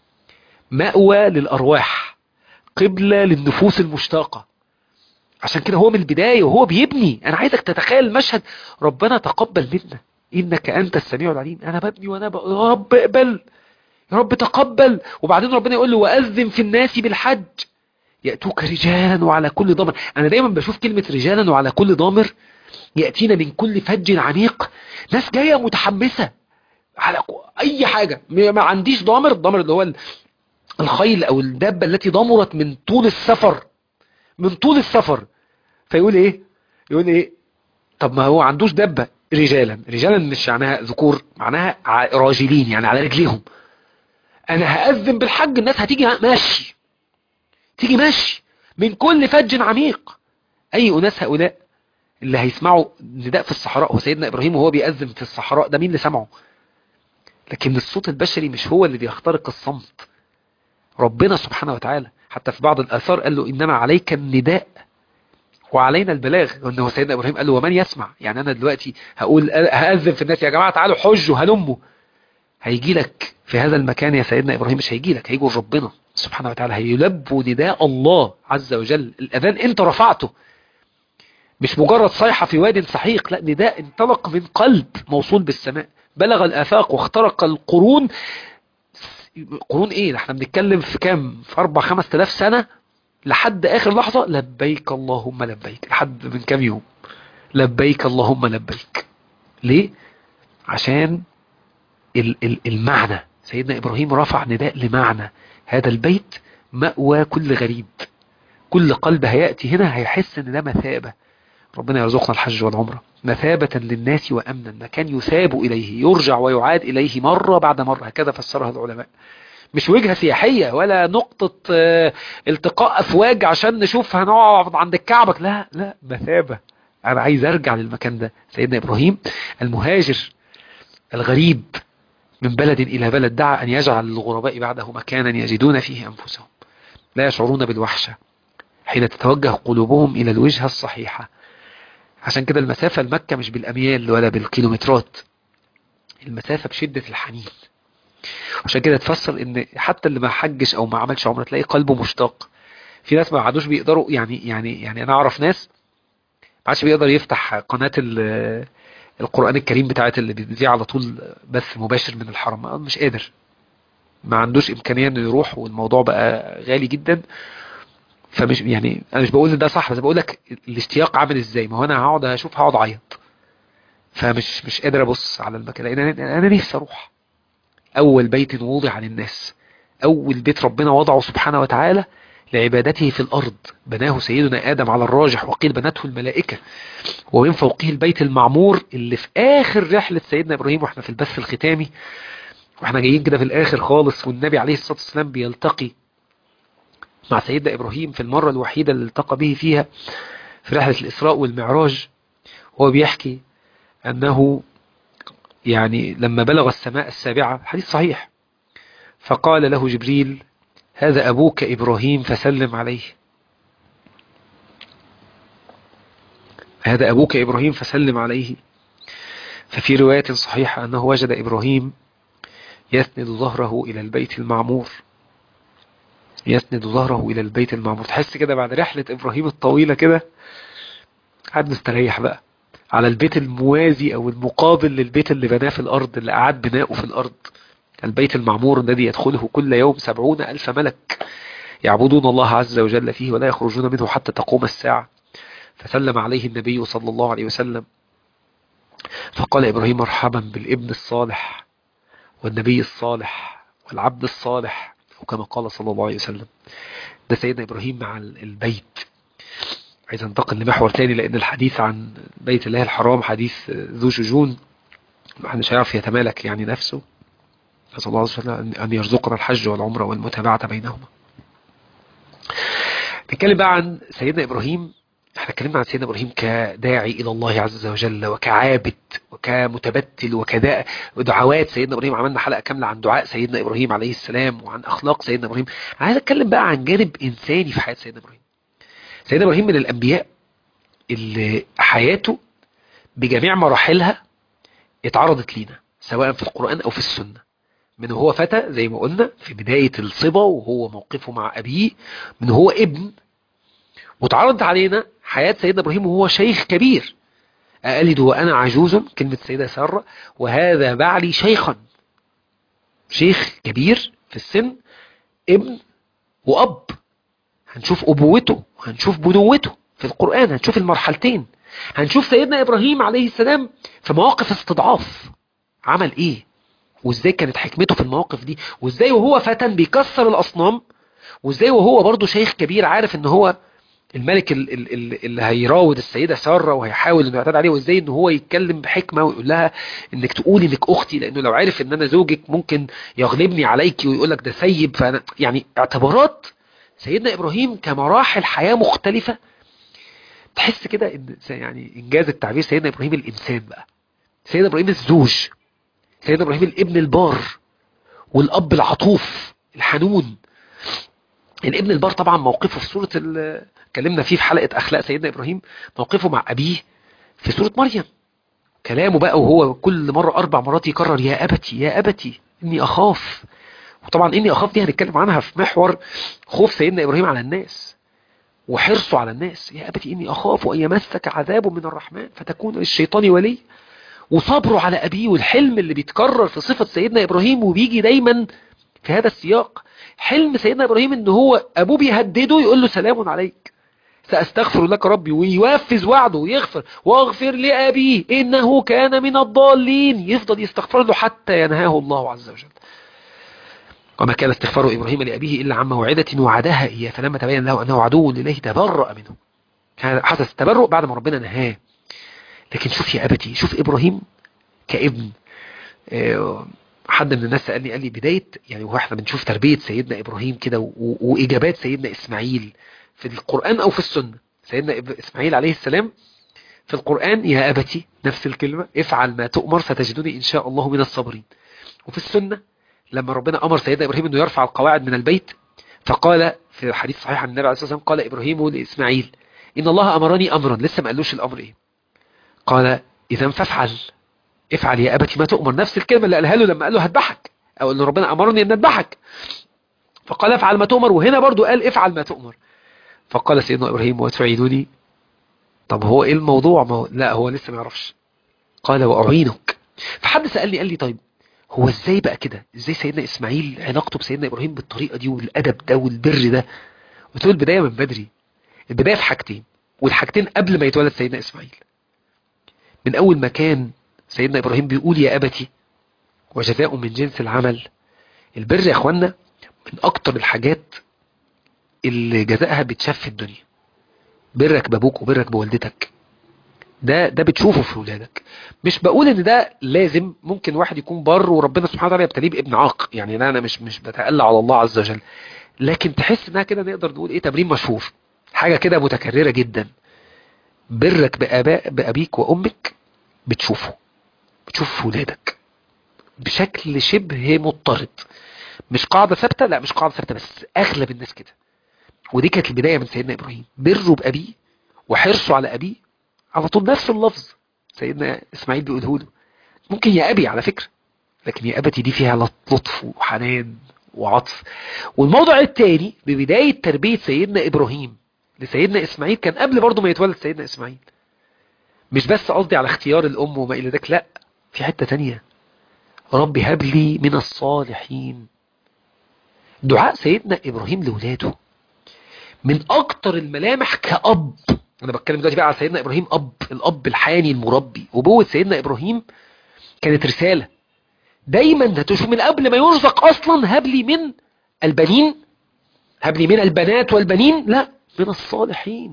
Speaker 1: مأوى للارواح، قبلة للنفوس المشتاقة. عشان كده هو من البداية وهو بيبني، انا عايزك تتخيل المشهد: ربنا تقبل منا انك انت السميع العليم. انا ببني يا رب اقبل، يا رب تقبل. وبعدين ربنا يقول له وأذن في الناس بالحج يأتوك رجالا وعلى كل ضامر. انا دايما بشوف كلمة رجالا وعلى كل ضامر، يأتينا من كل فج عميق. ناس جاية متحمسة على اي حاجة. ما عنديش ضامر، الضامر اللي هو الخيل او الدابة التي ضمرت من طول السفر، من طول السفر. فيقول ايه؟ يقول ايه؟ طب ما هو عندوش دابة. رجالا مش معناها ذكور، معناها راجلين يعني على رجليهم. انا هأذن بالحج، الناس هتيجي ماشي، تيجي ماشي من كل فج عميق. اي اناس هؤلاء اللي هيسمعوا نداء في الصحراء؟ وسيدنا ابراهيم وهو بيأذن في الصحراء ده مين اللي سمعه؟ لكن الصوت البشري مش هو اللي بيخترق الصمت، ربنا سبحانه وتعالى. حتى في بعض الآثار قال له إنما عليك النداء وعلينا البلاغ. وانه سيدنا ابراهيم قال له ومن يسمع؟ يعني انا دلوقتي هقول هأذن في الناس يا جماعة تعالوا حجوا هلموا، هيجي لك في هذا المكان يا سيدنا ابراهيم؟ مش هيجي لك، هيجوا ربنا سبحانه وتعالى، هيلبوا نداء الله عز وجل. الاذان انت رفعته، مش مجرد صيحة في واد سحيق، لا، نداء انطلق من قلب موصول بالسماء، بلغ الآفاق واخترق القرون. قرون ايه؟ احنا بنتكلم في كام؟ في 4-5 آلاف سنة، لحد اخر لحظة لبيك اللهم لبيك، لحد من كام يوم لبيك اللهم لبيك. ليه؟ عشان المعنى. سيدنا إبراهيم رفع نداء لمعنى هذا البيت مأوى كل غريب، كل قلب هيأتي هنا هيحس ان ده مثابة. ربنا يرزقنا الحج والعمرة، مثابة للناس وأمنا، مكان يثاب إليه، يرجع ويعاد إليه مرة بعد مرة، هكذا فسرها العلماء. مش وجهة سياحية ولا نقطة التقاء أفواج عشان نشوف هنقعد عند الكعبة، لا لا، مثابة. أنا عايز أرجع للمكان ده. سيدنا إبراهيم المهاجر الغريب من بلد إلى بلد دعا أن يجعل للغرباء بعده مكانا يجدون فيه أنفسهم. لا يشعرون بالوحشة حين تتوجه قلوبهم إلى الوجهة الصحيحة. عشان كده المسافة لمكة مش بالأميال ولا بالكيلومترات، المسافة بشدة الحنين. عشان كده تفسر ان حتى اللي ما حجش او ما عملش عمره تلاقي قلبه مشتاق. في ناس ما عادوش بيقدروا، يعني انا اعرف ناس ما عادش بيقدر يفتح قناة القرآن الكريم بتاعت اللي بيذيع على طول بث مباشر من الحرم، مش قادر، ما عندوش امكانية انه يروح، والموضوع بقى غالي جدا. فمش يعني انا مش بقول ده صح، بس بقول لك الاشتياق عامل ازاي. ما هو انا هقعد اشوف، هقعد اعيط، مش قادر ابص على المكان، لان انا نفسي اروح. اول بيت وضع للناس، اول بيت ربنا وضعه سبحانه وتعالى لعبادته في الارض، بناه سيدنا ادم على الراجح، وقيل بنته الملائكة، ومن فوقه البيت المعمور اللي في اخر رحلة سيدنا ابراهيم. واحنا في البث الختامي، واحنا جايين كده في الاخر خالص، والنبي عليه الصلاة والسلام بيلتقي مع سيدنا ابراهيم في المرة الوحيدة اللي التقى به فيها في رحلة الاسراء والمعراج. هو بيحكي انه يعني لما بلغ السماء السابعة، حديث صحيح، فقال له جبريل: هذا أبوك إبراهيم فسلم عليه. هذا أبوك إبراهيم فسلم عليه. ففي رواية صحيحة أنه وجد إبراهيم يسند ظهره إلى البيت المعمور، يسند ظهره إلى البيت المعمور. تحس كده بعد رحلة إبراهيم الطويلة كده قعد مستريح بقى على البيت الموازي أو المقابل للبيت اللي بناه في الأرض، اللي أعاد بناؤه في الأرض. البيت المعمور الذي يدخله كل يوم 70,000 ملك يعبدون الله عز وجل فيه ولا يخرجون منه حتى تقوم الساعة. فسلم عليه النبي صلى الله عليه وسلم، فقال إبراهيم: مرحبا بالابن الصالح والنبي الصالح والعبد الصالح، وكما قال صلى الله عليه وسلم. ده سيدنا إبراهيم مع البيت. عايز انتقل لمحور تاني، لأن الحديث عن بيت الله الحرام حديث ذو شجون، محدش هيعرف يتمالك يعني نفسه. نسأل الله عز وجل أن يرزقنا الحج والعمرة والمتابعة بينهما. نتكلم بقى عن سيدنا إبراهيم. احنا اتكلمنا عن سيدنا إبراهيم كداعي إلى الله عز وجل، وكعابد، وكمتبتل، وكداء ودعوات سيدنا إبراهيم. عملنا حلقة كاملة عن دعاء سيدنا إبراهيم عليه السلام وعن أخلاق سيدنا إبراهيم. عايز أتكلم بقى عن جانب إنساني في حياة سيدنا إبراهيم. سيدنا إبراهيم من الأنبياء اللي حياته بجميع مراحلها اتعرضت لينا، سواء في القرآن أو في السنة. من هو فتى زي ما قلنا في بداية الصبا، وهو موقفه مع أبيه، من هو ابن، وتعرضت علينا حياة سيدنا إبراهيم وهو شيخ كبير. أألد وأنا عجوز، كلمة سيدة سارة، وهذا بعلي شيخا. شيخ كبير في السن، ابن وأب. هنشوف أبوته وهنشوف بنوته في القرآن، هنشوف المرحلتين. هنشوف سيدنا إبراهيم عليه السلام في مواقف استضعاف عمل إيه، وإزاي كانت حكمته في المواقف دي، وإزاي وهو فتى بيكسر الأصنام، وإزاي وهو برضه شيخ كبير عارف إن هو الملك اللي هيراود السيدة سارة وهيحاول انه يعتاد عليه، وازاي انه هو يتكلم بحكمة ويقول لها انك تقولي انك اختي، لانه لو عارف ان انا زوجك ممكن يغلبني عليك ويقول لك ده سيب. فانا يعني اعتبارات سيدنا ابراهيم كمراحل حياة مختلفة. تحس كده ان يعني انجاز التعبير سيدنا ابراهيم الانسان بقى، سيدنا ابراهيم الزوج، سيدنا ابراهيم الابن البار والاب العطوف الحنون. الابن البار طبعا موقفه في سورة اتكلمنا فيه في حلقة أخلاق سيدنا إبراهيم، موقفه مع أبيه في سورة مريم. كلامه بقى وهو كل مرة 4 مرات يكرر: يا أبتي يا أبتي إني أخاف. وطبعا إني أخاف دي هنتكلم عنها في محور خوف سيدنا إبراهيم على الناس وحرصه على الناس. يا أبتي إني أخاف أن يمسك عذاب من الرحمن فتكون للشيطان ولي. وصبره على أبيه، والحلم اللي بيتكرر في صفة سيدنا إبراهيم وبيجي دايما في هذا السياق. حلم سيدنا إبراهيم إن هو أبوه بيهدده يقول له: سلام عليك سأستغفر لك ربي، ويوفز وعده ويغفر: واغفر لأبيه إنه كان من الضالين. يفضل يستغفر له حتى ينهاه الله عز وجل. وما كان استغفار إبراهيم لأبيه إلا عن موعدة وعدها إياه فلما تبين له أنه عدو لله تبرأ منه. حدث التبرؤ بعد ما ربنا نهاه. لكن شوف يا أبتي، شوف إبراهيم كابن. حد من الناس سألني قال لي بداية يعني، واحنا بنشوف تربية سيدنا إبراهيم كده وإجابات سيدنا إسماعيل في القرآن أو في السنة. سيدنا إسماعيل عليه السلام في القرآن: يا أبتي، نفس الكلمة، افعل ما تؤمر ستجدني إن شاء الله من الصابرين. وفي السنة لما ربنا أمر سيدنا إبراهيم أنه يرفع القواعد من البيت، فقال في حديث صحيح عن النبي عليه الصلاة والسلام، قال إبراهيم لإسماعيل إن الله أمرني أمرا، لسه ما قالوش الأمر إيه. قال إذا فافعل، افعل يا أبتي ما تؤمر، نفس الكلمة اللي قالها له لما قال له هذبحك، أو أن ربنا أمرني أن أذبحك، فقال افعل ما تؤمر، وهنا برضو قال افعل ما تؤمر. فقال سيدنا إبراهيم وتعينني؟ طب هو إيه الموضوع؟ ما هو لا، هو لسه ما يعرفش. قال وأعينك. فحد سألني قال لي طيب هو ازاي بقى كده؟ ازاي سيدنا إسماعيل علاقته بسيدنا إبراهيم بالطريقة دي والأدب ده والبر ده؟ قلت له البداية من بدري، البداية في حاجتين، والحاجتين قبل ما يتولد سيدنا إسماعيل. من أول ما كان سيدنا إبراهيم بيقول يا أبتي وجزاء من جنس العمل. البر يا أخوانا من أكتر الحاجات اللي جزائها بتشاف في الدنيا. برك بابوك وبرك بوالدتك، ده بتشوفه في ولادك. مش بقول ان ده لازم، ممكن واحد يكون بر وربنا سبحانه وتعالى يبتليه بابن عاق، يعني انا مش بتألى على الله عز وجل، لكن تحس انها كده نقدر نقول ايه، تمرين مشهور، حاجة كده متكررة جدا. برك بأبيك وأمك بتشوفه في ولادك بشكل شبه مضطرد، مش قاعدة ثابتة، لا مش قاعدة ثابتة، بس أغلب الناس كده. ودي كانت البداية من سيدنا إبراهيم، بره بأبيه وحرصه على أبيه، على طول نفس اللفظ سيدنا إسماعيل بيقوله له. ممكن يا أبي على فكرة، لكن يا أبتي دي فيها لطف وحنان وعطف. والموضوع الثاني ببداية تربية سيدنا إبراهيم لسيدنا إسماعيل كان قبل برضه ما يتولد سيدنا إسماعيل. مش بس قصدي على اختيار الأم وما إلى ذلك، لا، في حتة تانية، ربي هب لي من الصالحين. دعاء سيدنا إبراهيم لولاده من أكتر الملامح كأب. أنا بتكلم دلوقتي بقى على سيدنا إبراهيم أب، الأب الحاني المربي. وبوة سيدنا إبراهيم كانت رسالة دايما هتشوف من قبل ما يرزق أصلا هب لي من البنين، هب لي من البنات والبنين، لا، من الصالحين.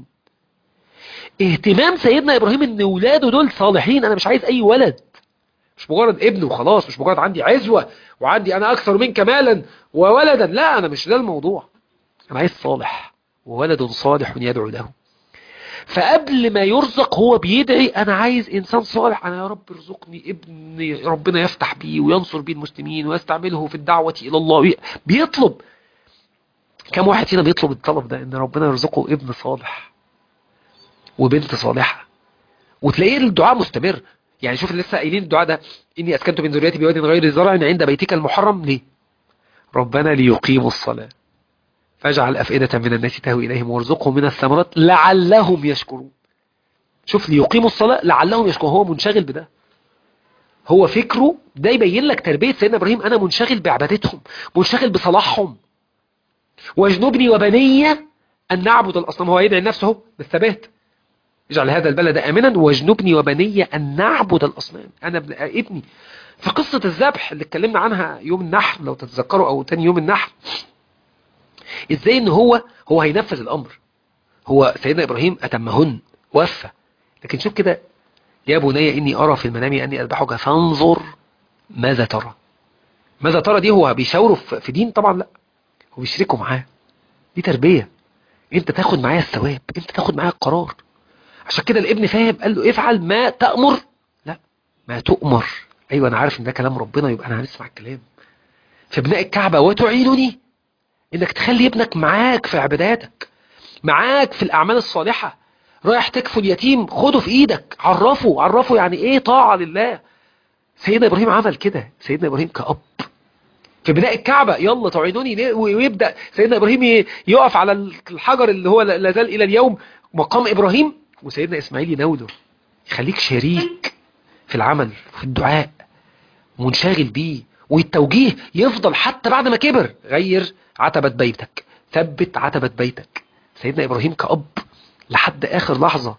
Speaker 1: اهتمام سيدنا إبراهيم ان ولاده دول صالحين. أنا مش عايز أي ولد، مش مجرد ابن وخلاص، مش مجرد عندي عزوة وعندي أنا أكثر منك مالا وولدا، لا، أنا مش ده الموضوع. أنا عايز صالح وولد صالح يدعو له. فقبل ما يرزق هو بيدعي أنا عايز إنسان صالح، أنا يا رب ارزقني ابن ربنا يفتح بيه وينصر بيه المسلمين ويستعمله في الدعوة إلى الله. بيطلب. كم واحد فينا بيطلب الطلب ده، إن ربنا يرزقه ابن صالح وبنت صالحة، وتلاقيه الدعاء مستمر. يعني شوف لسه قايلين الدعاء ده، إني أسكنت من ذريتي بواد غير زرع عند بيتك المحرم، ليه؟ ربنا ليقيموا الصلاة فاجعل أفئدة من الناس تهوي إليهم وارزقهم من الثمرات لعلهم يشكرون. شوف، ليقيموا الصلاة لعلهم يشكرون، هو منشغل بده. هو فكره ده يبين لك تربية سيدنا إبراهيم، أنا منشغل بعبادتهم، منشغل بصلاحهم. واجنبني وبني أن نعبد الأصنام. هو يدعي نفسه بالثبات، اجعل هذا البلد آمنا واجنبني وبني أن نعبد الأصنام. أنا ابني. في قصة الذبح اللي اتكلمنا عنها يوم النحر لو تتذكروا، أو تاني يوم النحر، إزاي إن هو هينفذ الأمر. هو سيدنا إبراهيم أتمهن وفى، لكن شوف كده، يا بني إني أرى في المنام أني أذبحك فانظر ماذا ترى. ماذا ترى دي هو بيشاوره في دين؟ طبعا لا، هو بيشركه معاه. دي تربية، انت تاخد معايا الثواب، انت تاخد معايا القرار. عشان كده الابن فاهم، قال له افعل ما تأمر، لا ما تؤمر. ايوه انا عارف ان ده كلام ربنا، يبقى انا هنسمع الكلام. في بناء الكعبة وتعينني، انك تخلي ابنك معاك في عباداتك، معاك في الاعمال الصالحة. رايح تكفل يتيم، خده في ايدك، عرفه يعني ايه طاعة لله. سيدنا ابراهيم عمل كده، سيدنا ابراهيم كأب. في بناء الكعبة، يلا تعينوني، ويبدأ سيدنا إبراهيم يقف على الحجر اللي هو لا زال إلى اليوم مقام إبراهيم، وسيدنا إسماعيل يناوله. يخليك شريك في العمل، في الدعاء، منشغل بيه، والتوجيه يفضل حتى بعد ما كبر. غير عتبة بيتك، ثبت عتبة بيتك. سيدنا إبراهيم كأب لحد آخر لحظة.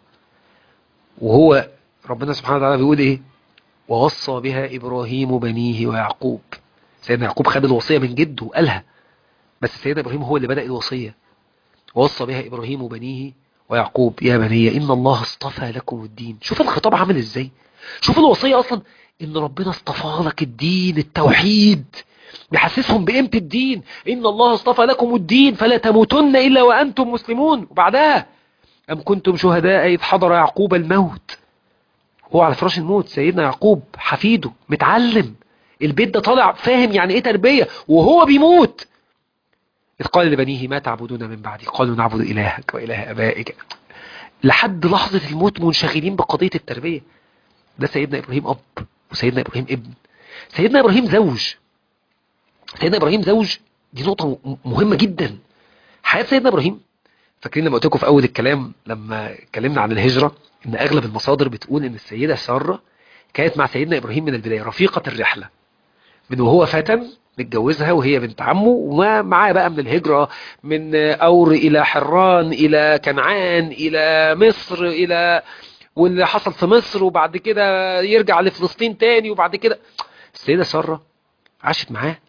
Speaker 1: وهو ربنا سبحانه وتعالى بيقول إيه؟ ووصى بها إبراهيم بنيه ويعقوب. سيدنا يعقوب خد الوصية من جده وقالها، بس سيدنا إبراهيم هو اللي بدأ الوصية. ووصى بها إبراهيم بنيه ويعقوب يا بني إن الله اصطفى لكم الدين. شوف الخطاب عامل إزاي، شوف الوصية أصلا، إن ربنا اصطفى لك الدين، التوحيد، بيحسسهم بقيمة الدين. إن الله اصطفى لكم الدين فلا تموتن إلا وأنتم مسلمون. وبعدها أم كنتم شهداء إذ حضر يعقوب الموت. هو على فراش الموت، سيدنا يعقوب حفيده متعلم، البيت ده طالع فاهم يعني إيه تربية، وهو بيموت إذ قال لبنيه ما تعبدون من بعدي قالوا نعبد إلهك وإله آبائك، لحد لحظة الموت منشغلين بقضية التربية. ده سيدنا إبراهيم أب، وسيدنا إبراهيم ابن، سيدنا إبراهيم زوج. سيدنا إبراهيم زوج، دي نقطة مهمة جدا. حياة سيدنا إبراهيم، فاكرين لما قلت لكم في أول الكلام لما اتكلمنا عن الهجرة إن أغلب المصادر بتقول إن السيدة سارة كانت مع سيدنا إبراهيم من البداية رفيقة الرحلة، من وهو فتى متجوزها وهي بنت عمه، ومعاه بقى من الهجرة من أور إلى حران إلى كنعان إلى مصر، إلى واللي حصل في مصر، وبعد كده يرجع لفلسطين تاني، وبعد كده السيدة سارة عاشت معاه.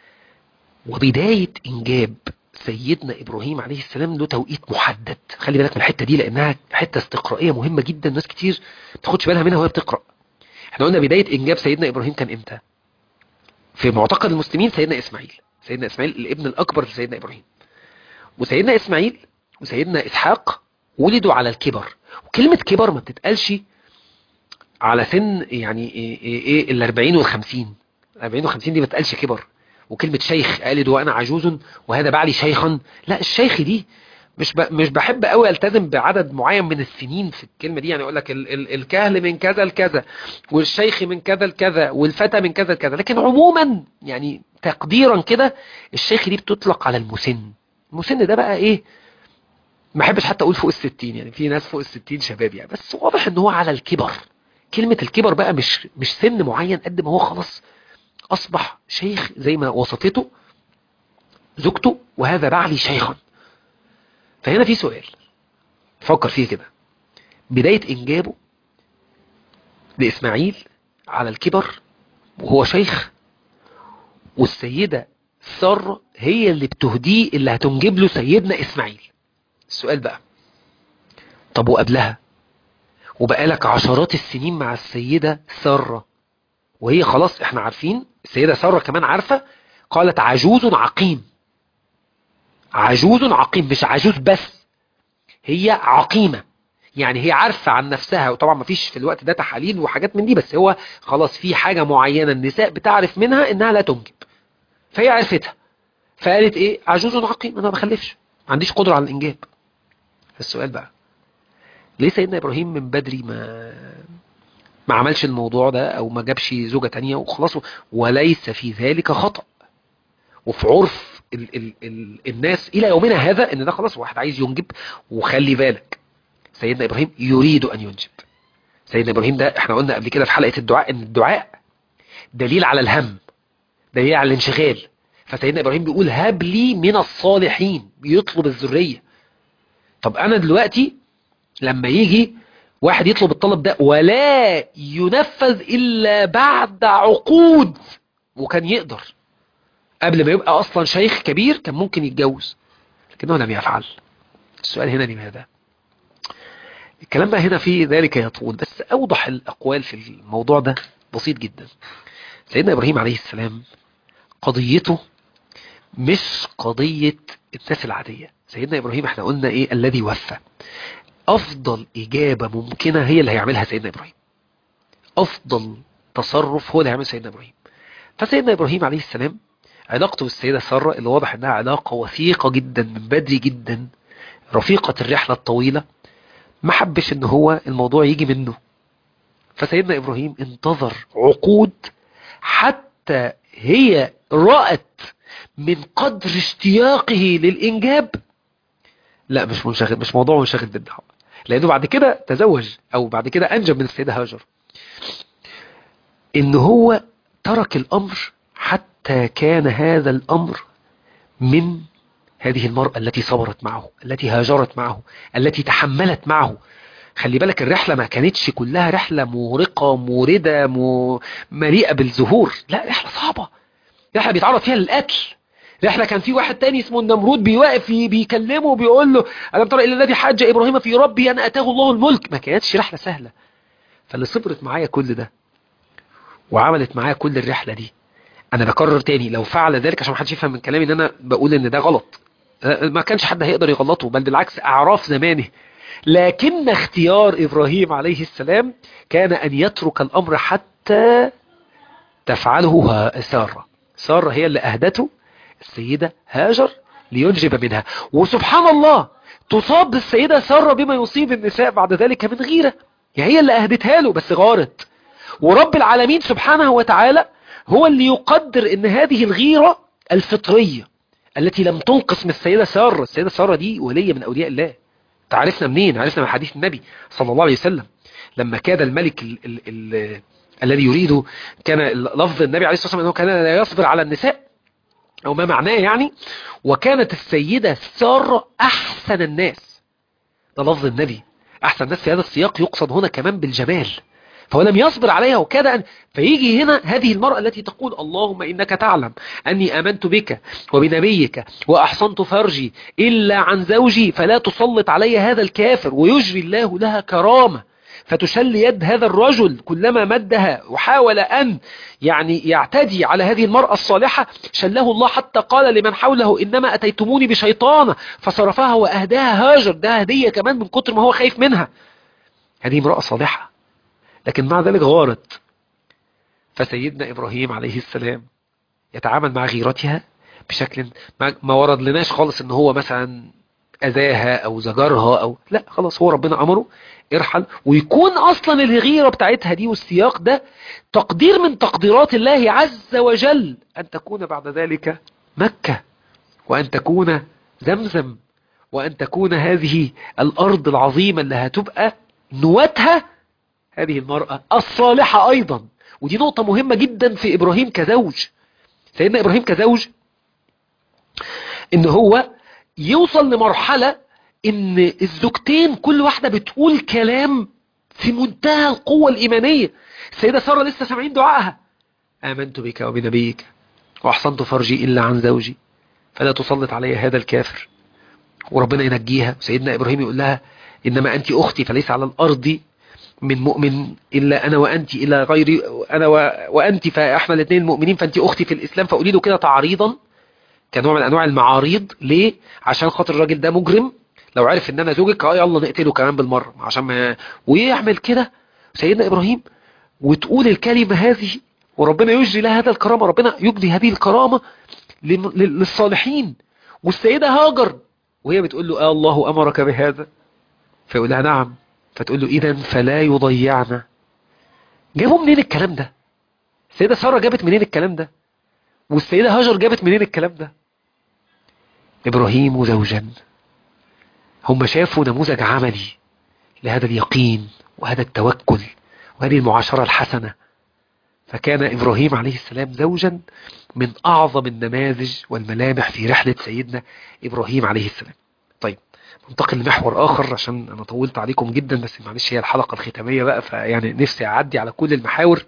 Speaker 1: وبداية إنجاب سيدنا إبراهيم عليه السلام له توقيت محدد. خلي بالك من الحتة دي لأنها حتة استقرائية مهمة جدا، ناس كتير ما تاخدش بالها منها وهي بتقرأ. احنا قلنا بداية إنجاب سيدنا إبراهيم كان إمتى؟ في معتقد المسلمين سيدنا إسماعيل. سيدنا إسماعيل الابن الأكبر لسيدنا إبراهيم، وسيدنا إسماعيل وسيدنا إسحاق ولدوا على الكبر. وكلمة كبر ما بتتقالش على سن يعني إيه ال 40 وال 50. 40 و 50 دي ما بتتقالش كبر. وكلمة شيخ قالد وأنا عجوز وهذا بعلي شيخا، لا، الشيخ دي مش بحب قوي التزم بعدد معين من السنين في الكلمة دي. يعني اقول لك الكهل من كذا لكذا، والشيخ من كذا لكذا، والفتى من كذا لكذا، لكن عموما يعني تقديرا كده الشيخ دي بتطلق على المسن. المسن ده بقى ايه؟ ما احبش حتى اقول فوق الستين، يعني في ناس فوق الستين شباب يعني، بس واضح ان هو على الكبر. كلمة الكبر بقى مش سن معين قد ما هو خلاص اصبح شيخ زي ما وصفته زوجته، وهذا بعلي شيخا. فهنا في سؤال فكر فيه كده. بداية إنجابه لإسماعيل على الكبر وهو شيخ، والسيدة سارة هي اللي بتهديه اللي هتنجب له سيدنا إسماعيل. السؤال بقى، طب وقبلها وبقالك عشرات السنين مع السيدة سارة وهي خلاص، احنا عارفين السيدة سارة كمان عارفة، قالت عجوز عقيم. عجوز عقيم، مش عجوز بس، هي عقيمة. يعني هي عارفة عن نفسها، وطبعا ما فيش في الوقت ده تحاليل وحاجات من دي، بس هو خلاص في حاجة معينة النساء بتعرف منها انها لا تنجب، فهي عرفتها، فقالت ايه؟ عجوز عقيم، انا ما بخلفش، ما عنديش قدرة على الانجاب. السؤال بقى، ليه سيدنا ابراهيم من بدري ما عملش الموضوع ده، او ما جابش زوجة تانية وخلاص؟ وليس في ذلك خطأ، وفي عرف الناس الى يومنا هذا ان ده خلاص واحد عايز ينجب. وخلي بالك سيدنا ابراهيم يريد ان ينجب. سيدنا إبراهيم ده احنا قلنا قبل كده في حلقة الدعاء ان الدعاء دليل على الهم، دليل على الانشغال. فسيدنا إبراهيم بيقول هب لي من الصالحين، بيطلب الذرية. طب أنا دلوقتي لما يجي واحد يطلب الطلب ده ولا ينفذ إلا بعد عقود، وكان يقدر قبل ما يبقى أصلا شيخ كبير كان ممكن يتجوز، لكنه لم يفعل. السؤال هنا لماذا؟ الكلام بقى هنا في ذلك يطول، بس أوضح الأقوال في الموضوع ده بسيط جدا. سيدنا إبراهيم عليه السلام قضيته مش قضية الناس العادية. سيدنا إبراهيم احنا قلنا ايه؟ الذي وفى. أفضل إجابة ممكنة هي اللي هيعملها سيدنا إبراهيم، أفضل تصرف هو اللي هيعمل سيدنا إبراهيم. فسيدنا إبراهيم عليه السلام علاقته بالسيدة سارة اللي واضح انها علاقة وثيقة جدا من بدري جدا، رفيقة الرحلة الطويلة، ما حبش ان هو الموضوع يجي منه. فسيدنا إبراهيم انتظر عقود حتى هي رأت من قدر اشتياقه للإنجاب، لا مش منشغل، مش موضوع منشغل بالدعوة، لأنه بعد كده تزوج أو بعد كده أنجب من السيدة هاجر، إن هو ترك الأمر حتى كان هذا الأمر من هذه المرأة التي صبرت معه، التي هاجرت معه، التي تحملت معه. خلي بالك الرحلة ما كانتش كلها رحلة مغرقة موردة مليئة بالزهور، لا، رحلة صعبة، رحلة بيتعرض فيها للقتل، رحلة كان في واحد تاني اسمه النمرود بيوقف بيكلمه وبيقول له ألم ترى إلى الذي حاج إبراهيم في ربي أن أتاه الله الملك. ما كانتش رحلة سهلة. فاللي صبرت معايا كل ده وعملت معايا كل الرحلة دي، أنا بكرر تاني لو فعل ذلك عشان ما حدش يفهم من كلامي إن أنا بقول إن ده غلط، ما كانش حد هيقدر يغلطه، بل بالعكس أعراف زمانه. لكن اختيار إبراهيم عليه السلام كان أن يترك الأمر حتى تفعله سارة. سارة هي اللي أهدته السيدة هاجر لينجب منها. وسبحان الله تصاب السيدة سارة بما يصيب النساء بعد ذلك من غيرة، يعني هي اللي أهدتها له بس غارت. ورب العالمين سبحانه وتعالى هو اللي يقدر ان هذه الغيرة الفطرية التي لم تنقص من السيدة سارة. السيدة سارة دي ولية من أولياء الله. تعرفنا منين؟ عرفنا من حديث النبي صلى الله عليه وسلم لما كاد الملك الذي يريد، كان لفظ النبي عليه الصلاة والسلام أنه كان لا يصبر على النساء أو ما معناه يعني. وكانت السيدة سارة أحسن الناس، ده لفظ النبي. أحسن الناس في هذا السياق يقصد هنا كمان بالجمال، فهو لم يصبر عليها وكاد أن فيجي هنا هذه المرأة التي تقول اللهم إنك تعلم أني آمنت بك وبنبيك وأحصنت فرجي إلا عن زوجي فلا تسلط علي هذا الكافر، ويجري الله لها كرامة فتشل يد هذا الرجل كلما مدها وحاول أن يعني يعتدي على هذه المرأة الصالحة شله الله، حتى قال لمن حوله إنما أتيتموني بشيطانة فصرفها وأهداها هاجر، ده هدية كمان من كتر ما هو خايف منها. هذه امرأة صالحة لكن مع ذلك غارت. فسيدنا إبراهيم عليه السلام يتعامل مع غيرتها بشكل ما ورد لناش خالص ان هو مثلا أذاها أو زجرها أو لا، خلاص هو ربنا أمره ارحل. ويكون أصلا الغيرة بتاعتها دي والسياق ده تقدير من تقديرات الله عز وجل أن تكون بعد ذلك مكة، وأن تكون زمزم، وأن تكون هذه الأرض العظيمة اللي هتبقى نواتها هذه المرأة الصالحة أيضا. ودي نقطة مهمة جدا في إبراهيم كزوج. سيدنا إبراهيم كزوج إن هو يوصل لمرحلة إن الزوجتين كل واحدة بتقول كلام في منتهى القوة الإيمانية. السيدة سارة لسه سامعين دعائها آمنت بك وبنبيك وأحصنت فرجي إلا عن زوجي فلا تسلط علي هذا الكافر، وربنا ينجيها. سيدنا إبراهيم يقول لها إنما أنت أختي فليس على الأرض من مؤمن إلا أنا وأنت إلا غيري، أنا وأنت فإحنا الاثنين المؤمنين فأنت أختي في الإسلام. فأقولي له كده تعريضا كنوع من أنواع المعاريض. ليه؟ عشان خاطر الراجل ده مجرم، لو عرف إن أنا زوجك يلا نقتله كمان بالمرة عشان ما ويعمل كده سيدنا إبراهيم وتقول الكلمة هذه وربنا يجري لها هذا الكرامة، ربنا يجري هذه الكرامة للصالحين. والسيدة هاجر وهي بتقول له الله أمرك بهذا؟ فيقول لها نعم. فتقول له إذن فلا يضيعنا. جابوا منين الكلام ده؟ السيدة سارة جابت منين الكلام ده؟ والسيدة هاجر جابت منين الكلام ده؟ إبراهيم وزوجا هم شافوا نموذج عملي لهذا اليقين وهذا التوكل وهذه المعاشرة الحسنة. فكان إبراهيم عليه السلام زوجا من أعظم النماذج والملامح في رحلة سيدنا إبراهيم عليه السلام. طيب ننتقل لمحور آخر عشان أنا طولت عليكم جدا، بس معلش هي الحلقة الختامية بقى، فيعني نفسي أعدي على كل المحاور.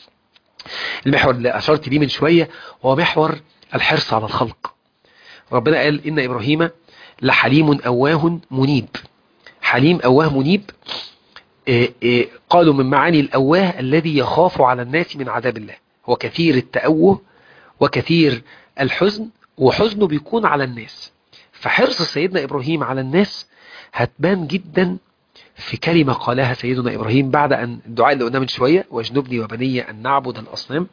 Speaker 1: المحور اللي أشرت ليه من شوية هو محور الحرص على الخلق. ربنا قال إن إبراهيم لحليم أواه منيب. حليم أواه منيب، قالوا من معاني الأواه الذي يخاف على الناس من عذاب الله. هو كثير التأوه وكثير الحزن، وحزنه بيكون على الناس. فحرص سيدنا إبراهيم على الناس هتبان جدا في كلمة قالها سيدنا إبراهيم بعد أن الدعاء اللي قلنا من شوية واجنبني وبني أن نعبد الأصنام.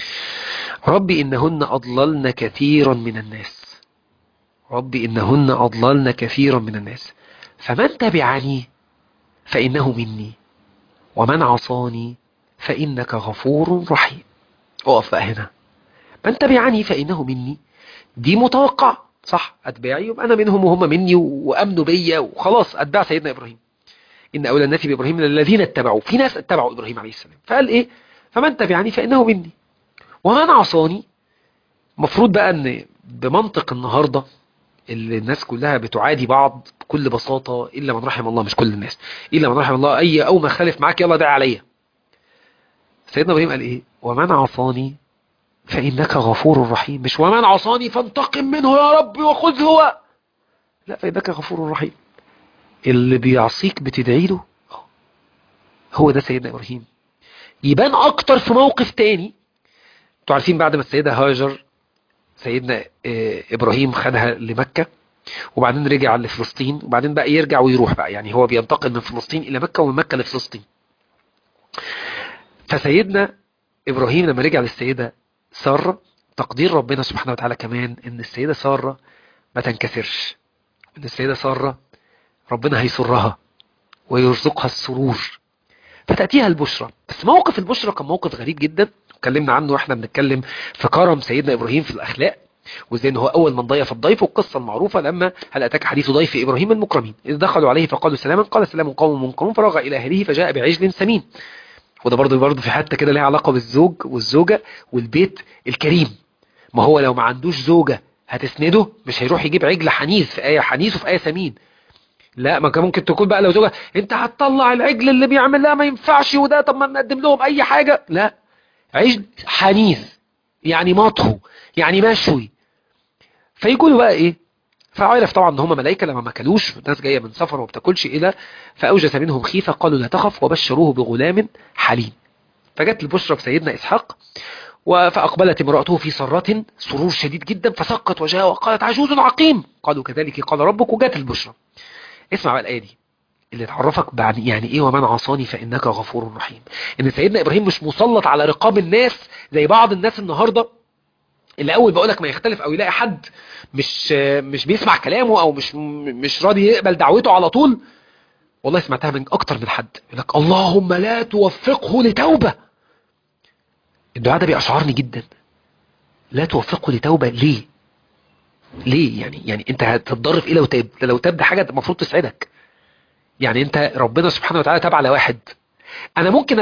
Speaker 1: ربي إنهن أضللن كثيرا من الناس، ربي إنهن أضللن كثيرا من الناس فمن تبعني فإنه مني ومن عصاني فإنك غفور رحيم. أقف بقى هنا. من تبعني فإنه مني دي متوقع صح، أتباعي يبقى أنا منهم وهم مني وأمنوا بيا وخلاص أتباع سيدنا إبراهيم. إن أولى الناس بإبراهيم الذين اتبعوا، في ناس اتبعوا إبراهيم عليه السلام. فقال إيه؟ فمن تبعني فإنه مني ومن عصاني. مفروض بقى أن بمنطق النهاردة اللي الناس كلها بتعادي بعض بكل بساطة إلا من رحم الله، مش كل الناس إلا من رحم الله، أي أو ما خالف معاك يلا داعي عليا. سيدنا إبراهيم قال إيه؟ ومن عصاني فإنك غفور رحيم، مش ومن عصاني فانتقم منه يا رب وخذه، لا، فإنك غفور رحيم. اللي بيعصيك بتدعي له هو ده سيدنا إبراهيم. يبان أكتر في موقف تاني. انتوا عارفين بعد ما السيدة هاجر سيدنا إبراهيم خدها لمكة وبعدين رجع لفلسطين وبعدين بقى يرجع ويروح بقى، يعني هو بينتقل من فلسطين إلى مكة ومن مكة لفلسطين. فسيدنا إبراهيم لما رجع للسيدة سارة، تقدير ربنا سبحانه وتعالى كمان إن السيدة سارة ما تنكسرش، وان السيدة سارة ربنا هيسرها ويرزقها السرور، فتأتيها البشرى. بس موقف البشرى كان موقف غريب جدا، اتكلمنا عنه واحنا بنتكلم في كرم سيدنا إبراهيم في الأخلاق، وازاي ان هو اول من ضيف الضيف، والقصه المعروفه لما هل اتاك حديث ضيف ابراهيم المكرمين اذ دخلوا عليه فقالوا سلاما قال سلام قوم منكرون فرغ الى اهله فجاء بعجل سمين. وده برضه في حته كده ليها علاقه بالزوج والزوجه والبيت الكريم. ما هو لو ما عندوش زوجه هتسنده مش هيروح يجيب عجل حنيذ في ايه حنيذ وفي ايه سمين. لا، ما كان ممكن تكون بقى لو زوجه انت هتطلع العجل اللي بيعمل لا ما ينفعش وده، طب ما نقدم لهم اي حاجه. لا، عجل حنيذ يعني مطهو يعني مشوي. فيقولوا بقى ايه، فعرف طبعا ان هم ملائكه لما ما كلوش، الناس جايه من سفر وما بتاكلش الى فاوجس منهم خيفه قالوا لا تخف وبشروه بغلام حليم. فجت البشرى بسيدنا اسحاق، فاقبلت امراته في سره سرور شديد جدا فسقت وجهها وقالت عجوز عقيم قالوا كذلك قال ربك وجت البشرى. اسمع بقى الايه دي اللي تعرفك بعد يعني ايه ومن عصاني فانك غفور رحيم. ان سيدنا ابراهيم مش مسلط على رقاب الناس زي بعض الناس النهارده، اللي اول بقولك ما يختلف او يلاقي حد مش بيسمع كلامه او مش راضي يقبل دعوته على طول. والله سمعتها من اكتر من حد يقول لك اللهم لا توفقه لتوبة. الدعاء ده بيأشعرني جدا. لا توفقه لتوبة ليه؟ ليه يعني انت هتتضر في ايه لو تاب؟ لو تاب ده حاجة المفروض تسعدك. يعني انت ربنا سبحانه وتعالى تاب على واحد. انا ممكن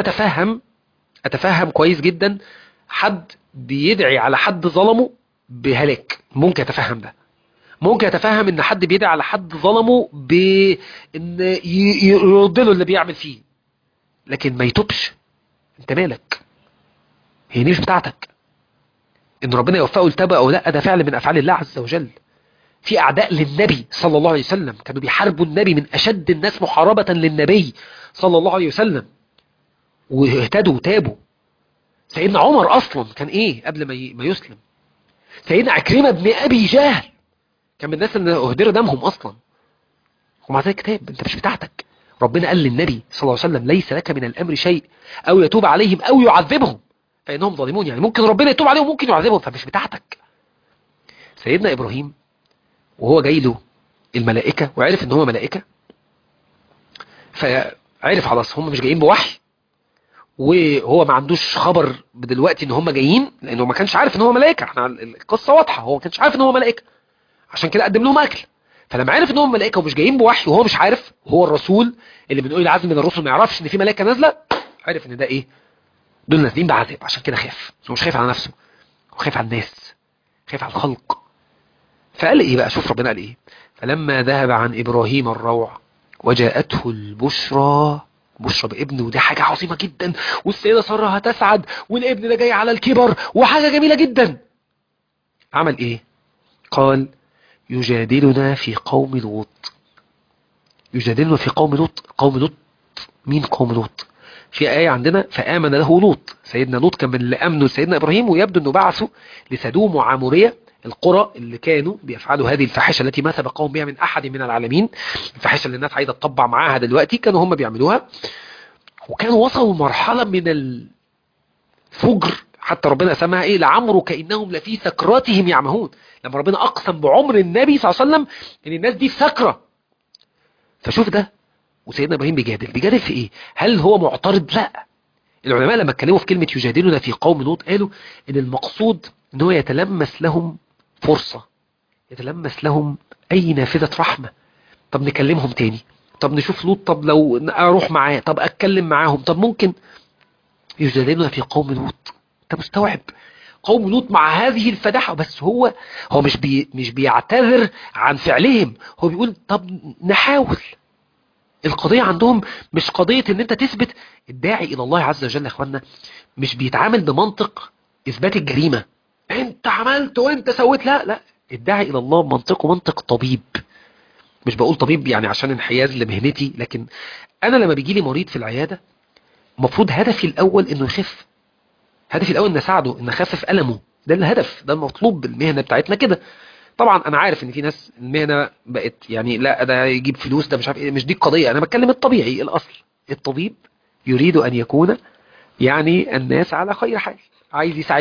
Speaker 1: اتفهم كويس جدا حد بيدعي على حد ظلمه بهلاك، ممكن اتفهم ده. ممكن اتفهم ان حد بيدعي على حد ظلمه بان يرد له اللي بيعمل فيه، لكن ما يتوبش. انت مالك؟ هي دي مش بتاعتك. ان ربنا يوفقه لتوبه او لا ده فعل من افعال الله عز وجل. في اعداء للنبي صلى الله عليه وسلم كانوا بيحاربوا النبي، من اشد الناس محاربة للنبي صلى الله عليه وسلم، واهتدوا وتابوا. سيدنا عمر اصلا كان ايه قبل ما يسلم؟ سيدنا عكرمة بن ابي جهل كان من الناس اللي اهدر دمهم اصلا، ومع ذلك تاب. انت مش بتاعتك. ربنا قال للنبي صلى الله عليه وسلم ليس لك من الامر شيء او يتوب عليهم او يعذبهم فانهم ظالمون. يعني ممكن ربنا يتوب عليهم وممكن يعذبهم، فمش بتاعتك. سيدنا ابراهيم وهو جاي له الملائكة وعرف ان هم ملائكة، فعرف خلاص هم مش جايين بوحي، وهو ما عندوش خبر دلوقتي ان هم جايين لانه ما كانش عارف ان هو ملائكة. احنا القصة واضحة، هو ما كانش عارف ان هو ملائكة عشان كده قدم لهم اكل. فلما عرف ان هم ملائكه ومش جايين بوحي وهو مش عارف، هو الرسول اللي بنقول العزم من الرسل ما يعرفش ان في ملائكه نازله، عرف ان ده ايه؟ دول نازلين بعذاب. عشان كده خاف. هو مش خايف على نفسه، هو خايف على الناس، خايف على الخلق. فقال ايه بقى؟ شوف ربنا قال ايه: فلما ذهب عن ابراهيم الروع وجاءته البشرى، بشرى بابنه، ودي حاجه عظيمه جدا، والسيده ساره هتسعد والابن ده جاي على الكبر وحاجه جميله جدا. عمل ايه؟ قال يجادلنا في قوم لوط. يجادلنا في قوم لوط. قوم لوط مين قوم لوط؟ في آية عندنا فآمن له لوط. سيدنا لوط كان من اللي آمنوا لسيدنا إبراهيم، ويبدو أنه بعثوا لسدوم وعامورية، القرى اللي كانوا بيفعلوا هذه الفاحشة التي ما سبقهم بها من أحد من العالمين. الفاحشة اللي الناس عايزة تطبع معاها دلوقتي كانوا هم بيعملوها، وكانوا وصلوا مرحلة من الفجر حتى ربنا سماها ايه؟ لعمرك انهم لفي سكراتهم يعمهون. لما ربنا اقسم بعمر النبي صلى الله عليه وسلم ان الناس دي في سكرة. فشوف ده. وسيدنا ابراهيم بيجادل في ايه؟ هل هو معترض؟ لا. العلماء لما اتكلموا في كلمة يجادلنا في قوم لوط قالوا ان المقصود ان هو يتلمس لهم فرصة، يتلمس لهم اي نافذة رحمة. طب نكلمهم تاني، طب نشوف لوط، طب لو اروح معاه، طب اتكلم معاهم، طب ممكن. يجادلنا في قوم لوط. انت مستوعب؟ قوم لوط مع هذه الفداحة، بس هو مش بيعتذر عن فعلهم، هو بيقول طب نحاول. القضية عندهم مش قضية ان انت تثبت. الداعي الى الله عز وجل يا اخوانا مش بيتعامل بمنطق اثبات الجريمة، انت عملت وانت سويت. لا لا، الداعي الى الله منطقه منطق طبيب. مش بقول طبيب يعني عشان انحياز لمهنتي، لكن انا لما بيجي لي مريض في العيادة المفروض هدفي الاول انه يخف. هدفي الاول ان اساعده، ان اخفف المه. ده الهدف، ده المطلوب بالمهنة بتاعتنا كده. طبعا انا عارف ان في ناس المهنة بقت يعني لا ده يجيب فلوس، ده مش عارف ايه، مش دي القضية. انا بتكلم الطبيعي الاصل. الطبيب يريد ان يكون يعني الناس على خير حال، عايز يساعدهم.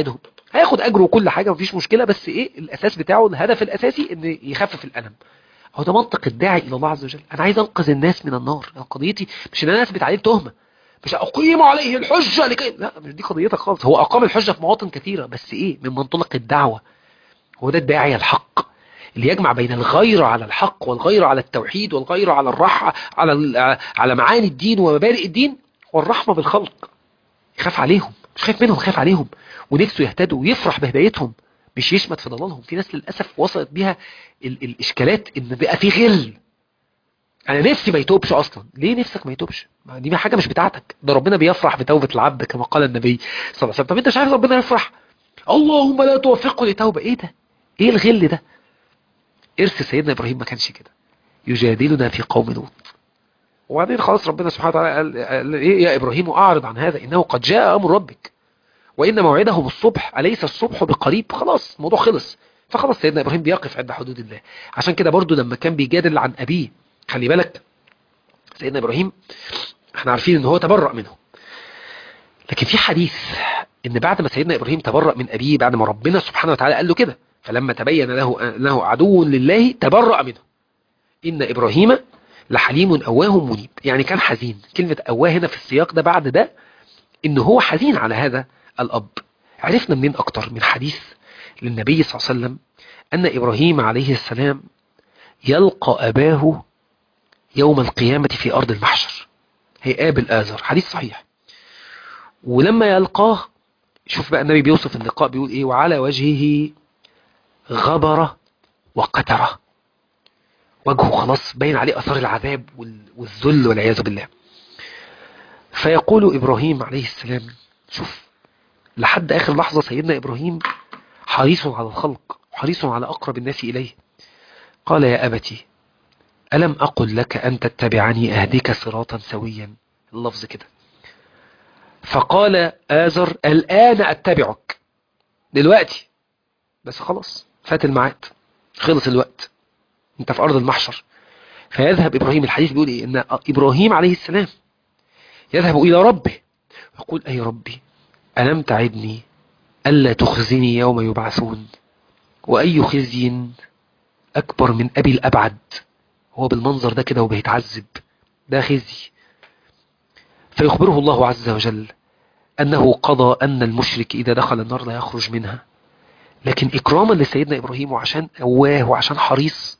Speaker 1: هياخد اجره وكل حاجة مفيش مشكلة، بس ايه الاساس بتاعه، الهدف الاساسي ان يخفف الالم. هو ده منطق الداعي الى الله عز وجل. انا عايز انقذ الناس من النار، قضيتي مش ان انا اثبت عليه تهمة، مش اقيم عليه الحجة لكي، لا مش دي قضيتك خالص. هو اقام الحجة في مواطن كثيرة، بس ايه من منطلق الدعوة. هو ده الداعية الحق اللي يجمع بين الغيرة على الحق والغيرة على التوحيد والغيرة على الرحمة، على معاني الدين ومبادئ الدين، والرحمة بالخلق. يخاف عليهم، مش خايف منهم، خايف عليهم ونفسه يهتدوا ويفرح بهدايتهم، مش يشمت في ضلالهم. في ناس للأسف وصلت بيها الإشكالات إن بقى في غل. أنا نفسي ما يتوبش أصلا. ليه نفسك ما يتوبش؟ ما دي حاجة مش بتاعتك، ده ربنا بيفرح بتوبة العبد كما قال النبي صلى الله عليه وسلم. طب أنت مش عارف ربنا يفرح؟ اللهم لا توفقه لتوبة. إيه ده؟ إيه الغل ده؟ إرث سيدنا إبراهيم ما كانش كده. يجادلنا في قوم لوط، وبعدين خلاص ربنا سبحانه وتعالى قال إيه يا إبراهيم أعرض عن هذا إنه قد جاء أمر ربك وإن موعدهم الصبح أليس الصبح بقريب. خلاص الموضوع خلص. فخلاص سيدنا إبراهيم بيقف عند حدود الله. عشان كده برضو لما كان بيجادل عن أبيه، خلي بالك سيدنا إبراهيم احنا عارفين ان هو تبرأ منه، لكن في حديث ان بعد ما سيدنا إبراهيم تبرأ من أبيه، بعد ما ربنا سبحانه وتعالى قال له كده، فلما تبين له عدو لله تبرأ منه. إن إبراهيم لحليم أواه منيب. يعني كان حزين. كلمة أواه هنا في السياق ده بعد ده إن هو حزين على هذا الأب. عرفنا منين أكتر من حديث للنبي صلى الله عليه وسلم أن إبراهيم عليه السلام يلقى أباه يوم القيامة في أرض المحشر، هيقابل آزر، حديث صحيح. ولما يلقاه، شوف بقى النبي بيوصف اللقاء بيقول إيه: وعلى وجهه غبرة وقترة. وجهه خلاص باين عليه أثار العذاب والذل والعياذ بالله. فيقول إبراهيم عليه السلام، شوف لحد آخر لحظة سيدنا إبراهيم حريص على الخلق، حريص على أقرب الناس إليه. قال يا أبتي ألم أقل لك أن تتبعني أهديك صراطا سويا. اللفظ كده. فقال آزر الآن أتبعك، دلوقتي، بس خلاص فات الميعاد، خلص الوقت، انت في أرض المحشر. فيذهب إبراهيم، الحديث بيقول إيه؟ إن إبراهيم عليه السلام يذهب إلى ربه يقول أي ربي ألم تعدني ألا تخزني يوم يبعثون، وأي خزي أكبر من أبي الأبعد. هو بالمنظر ده كده وبيتعذب، ده خزي. فيخبره الله عز وجل أنه قضى أن المشرك إذا دخل النار لا يخرج منها. لكن إكراما لسيدنا إبراهيم وعشان أواه وعشان حريص،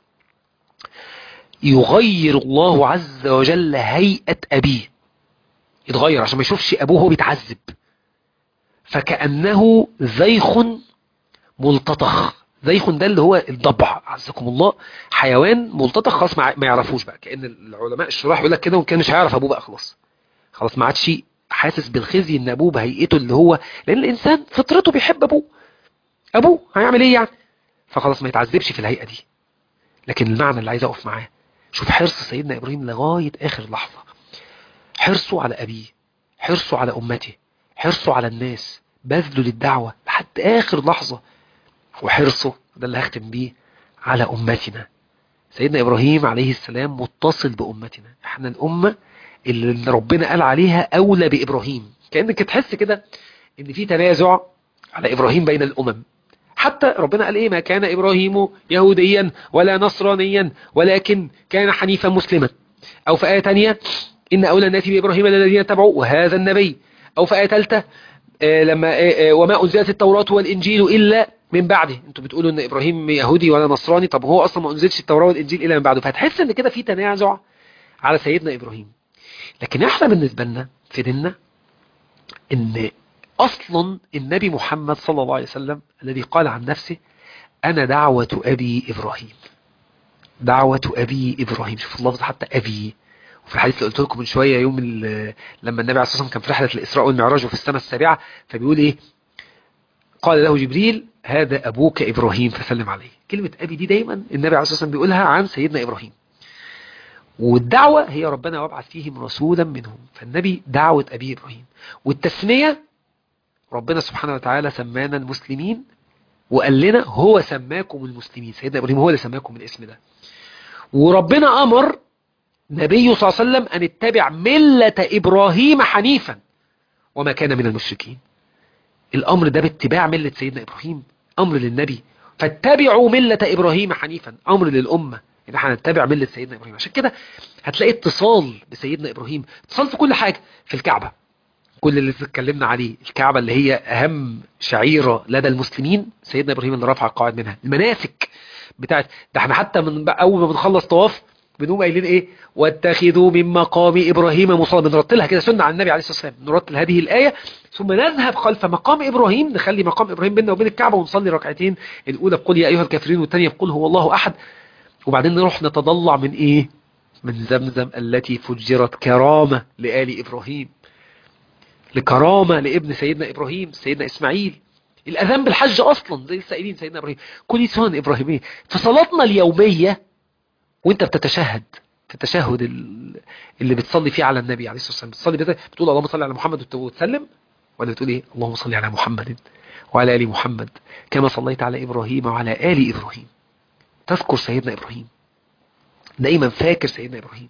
Speaker 1: يغير الله عز وجل هيئة أبيه، يتغير عشان ما يشوفش أبوه هو بيتعذب. فكأنه ذيخ ملتطخ. ذيخ ده اللي هو الضبع، عزكم الله، حيوان ملتطخ خلاص ما يعرفوش بقى. كأن العلماء الشراح يقول لك كده، وكان مش هيعرف أبوه بقى خلاص ما عادش حاسس بالخزي ان ابوه بهيئته اللي هو، لان الانسان فطرته بيحب ابوه هيعمل ايه يعني، فخلاص ما يتعذبش في الهيئة دي. لكن المعنى اللي عايز اقف معاه، شوف حرص سيدنا ابراهيم لغاية اخر لحظة، حرصه على ابيه، حرصه على امته، حرصه على الناس، بذله للدعوة لحد اخر لحظة، وحرصه ده اللي هختم بيه على امتنا. سيدنا ابراهيم عليه السلام متصل بامتنا، احنا الامة اللي ربنا قال عليها أولى بإبراهيم. كأنك تحس كده إن في تنازع على إبراهيم بين الأمم. حتى ربنا قال إيه: ما كان إبراهيم يهوديا ولا نصرانيا ولكن كان حنيفا مسلما. أو في آية تانية: إن أولى الناس بإبراهيم الذين تبعوا وهذا النبي. أو في آية ثالثة لما وما أنزلت التوراة والإنجيل إلا من بعده. أنتوا بتقولوا إن إبراهيم يهودي ولا نصراني، طب هو أصلا ما أنزلش التوراة والإنجيل إلا من بعده. فهتحس إن كده في تنازع على سيدنا إبراهيم. لكن احنا بالنسبة لنا في ديننا ان اصلا النبي محمد صلى الله عليه وسلم الذي قال عن نفسه انا دعوة ابي ابراهيم، دعوة ابي ابراهيم. شوف اللفظ حتى ابي. وفي الحديث اللي قلت لكم من شوية يوم لما النبي عليه الصلاة والسلام كان في رحلة الاسراء والمعراج وفي السماء السابعة، فبيقول ايه: قال له جبريل هذا ابوك ابراهيم فسلم عليه. كلمة ابي دي دايما النبي عليه الصلاة والسلام بيقولها عن سيدنا ابراهيم. والدعوة هي ربنا وابعث فيهم رسولا منهم، فالنبي دعوة أبي إبراهيم. والتسمية ربنا سبحانه وتعالى سمانا المسلمين وقال لنا هو سماكم المسلمين، سيدنا إبراهيم هو اللي سماكم الاسم ده. وربنا أمر نبيه صلى الله عليه وسلم أن اتبع ملة إبراهيم حنيفا وما كان من المشركين. الامر ده باتباع ملة سيدنا ابراهيم، امر للنبي فاتبعوا ملة ابراهيم حنيفا، امر للامة ان احنا نتبع ملة سيدنا ابراهيم. عشان كده هتلاقي اتصال بسيدنا ابراهيم، اتصال في كل حاجة، في الكعبة كل اللي اتكلمنا عليه، الكعبة اللي هي اهم شعيرة لدى المسلمين، سيدنا ابراهيم اللي رفع القواعد منها. المناسك بتاعت ده احنا حتى من اول ما بنخلص طواف بنقوم قايلين ايه؟ واتخذوا من مقام ابراهيم مصلى، بنرتلها كده سنة على النبي عليه الصلاة والسلام، نرتل هذه الآية ثم نذهب خلف مقام ابراهيم، نخلي مقام ابراهيم بيننا وبين الكعبة ونصلي ركعتين، الاولى بقول يا ايها الكافرين والثانيه بقول هو الله احد، وبعدين نروح نتضلع من ايه؟ من زمزم التي فجرت كرامة لآل ابراهيم، لكرامة لابن سيدنا إبراهيم سيدنا إسماعيل. الأذان بالحج أصلا زي السائلين سيدنا إبراهيم، كل سنن إبراهيمية. في صلاتنا اليومية وانت بتتشهد في التشهد اللي بتصلي فيه على النبي عليه الصلاة والسلام، بتصلي بتقول اللهم صل على محمد وتسلم، ولا بتقول ايه؟ اللهم صل على محمد وعلى آل محمد كما صليت على إبراهيم وعلى آل إبراهيم. تذكر سيدنا إبراهيم دايما، فاكر سيدنا إبراهيم،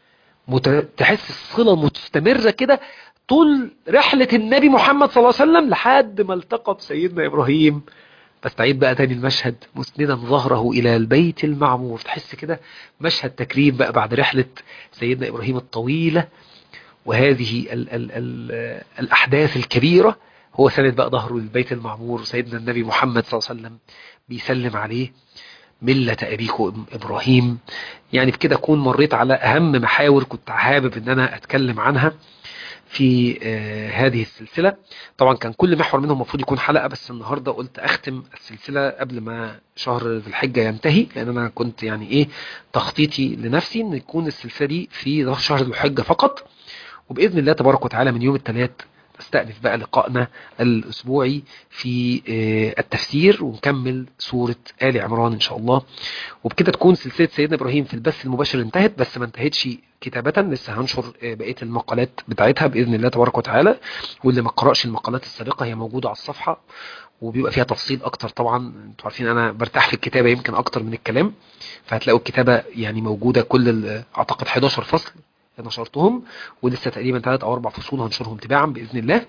Speaker 1: تحس الصلة مستمرة كده طول رحلة النبي محمد صلى الله عليه وسلم لحد ما التقط سيدنا إبراهيم. بستعيد بقى تاني المشهد، مسندا ظهره إلى البيت المعمور، تحس كده مشهد تكريم بقى بعد رحلة سيدنا إبراهيم الطويلة وهذه ال الأحداث الكبيرة. هو سند بقى ظهره للبيت المعمور، سيدنا النبي محمد صلى الله عليه وسلم بيسلم عليه، ملة أبيكم إبراهيم. يعني بكده أكون مريت على أهم محاور كنت حابب أن أنا أتكلم عنها في هذه السلسلة. طبعا كان كل محور منهم المفروض يكون حلقة، بس النهاردة قلت أختم السلسلة قبل ما شهر ذي الحجة ينتهي، لأن أنا كنت يعني إيه تخطيطي لنفسي أن يكون السلسلة دي في شهر ذي الحجة فقط، وبإذن الله تبارك وتعالى من يوم الثلاث نستأنف بقى لقائنا الأسبوعي في التفسير، ونكمل سورة آل عمران إن شاء الله. وبكده تكون سلسلة سيدنا إبراهيم في البث المباشر انتهت، بس ما انتهتش كتابة، لسه هنشر بقية المقالات بتاعتها بإذن الله تبارك وتعالى. واللي ما قرأش المقالات السابقة هي موجودة على الصفحة، وبيبقى فيها تفصيل أكتر. طبعا انتوا عارفين أنا برتاح في الكتابة يمكن أكتر من الكلام، فهتلاقوا الكتابة يعني موجودة كل أعتقد 11 فصل نشرتهم، ولسه تقريبا 3 أو 4 فصول هنشرهم تباعا بإذن الله.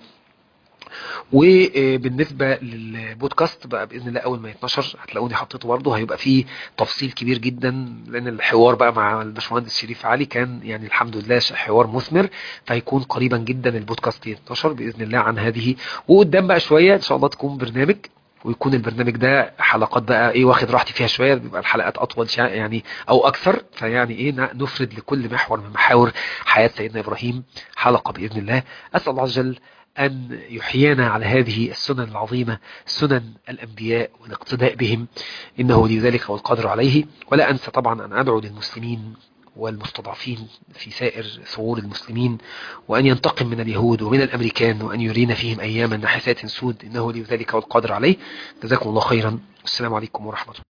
Speaker 1: وبالنسبة للبودكاست بقى بإذن الله أول ما يتنشر هتلاقوني حطيته برضه، هيبقى فيه تفصيل كبير جدا، لأن الحوار بقى مع الباشمهندس شريف علي كان يعني الحمد لله حوار مثمر، فهيكون قريبا جدا البودكاست يتنشر بإذن الله عن هذه. وقدام بقى شوية إن شاء الله تكون برنامج، ويكون البرنامج ده حلقات بقى ايه واخد راحتي فيها شويه، بيبقى الحلقات اطول يعني او اكثر، فيعني ايه نفرد لكل محور من محاور حياه سيدنا ابراهيم حلقه باذن الله. اسال الله عز وجل أن يحيينا على هذه السنن العظيمة، سنن الأنبياء والاقتداء بهم، إنه ولي ذلك والقادر عليه. ولا أنسى طبعا أن أدعو للمسلمين والمستضعفين في سائر ثغور المسلمين، وأن ينتقم من اليهود ومن الأمريكان، وأن يرينا فيهم أياما نحسات سود، إنه ولي ذلك والقادر عليه. جزاكم الله خيرا، والسلام عليكم ورحمة الله.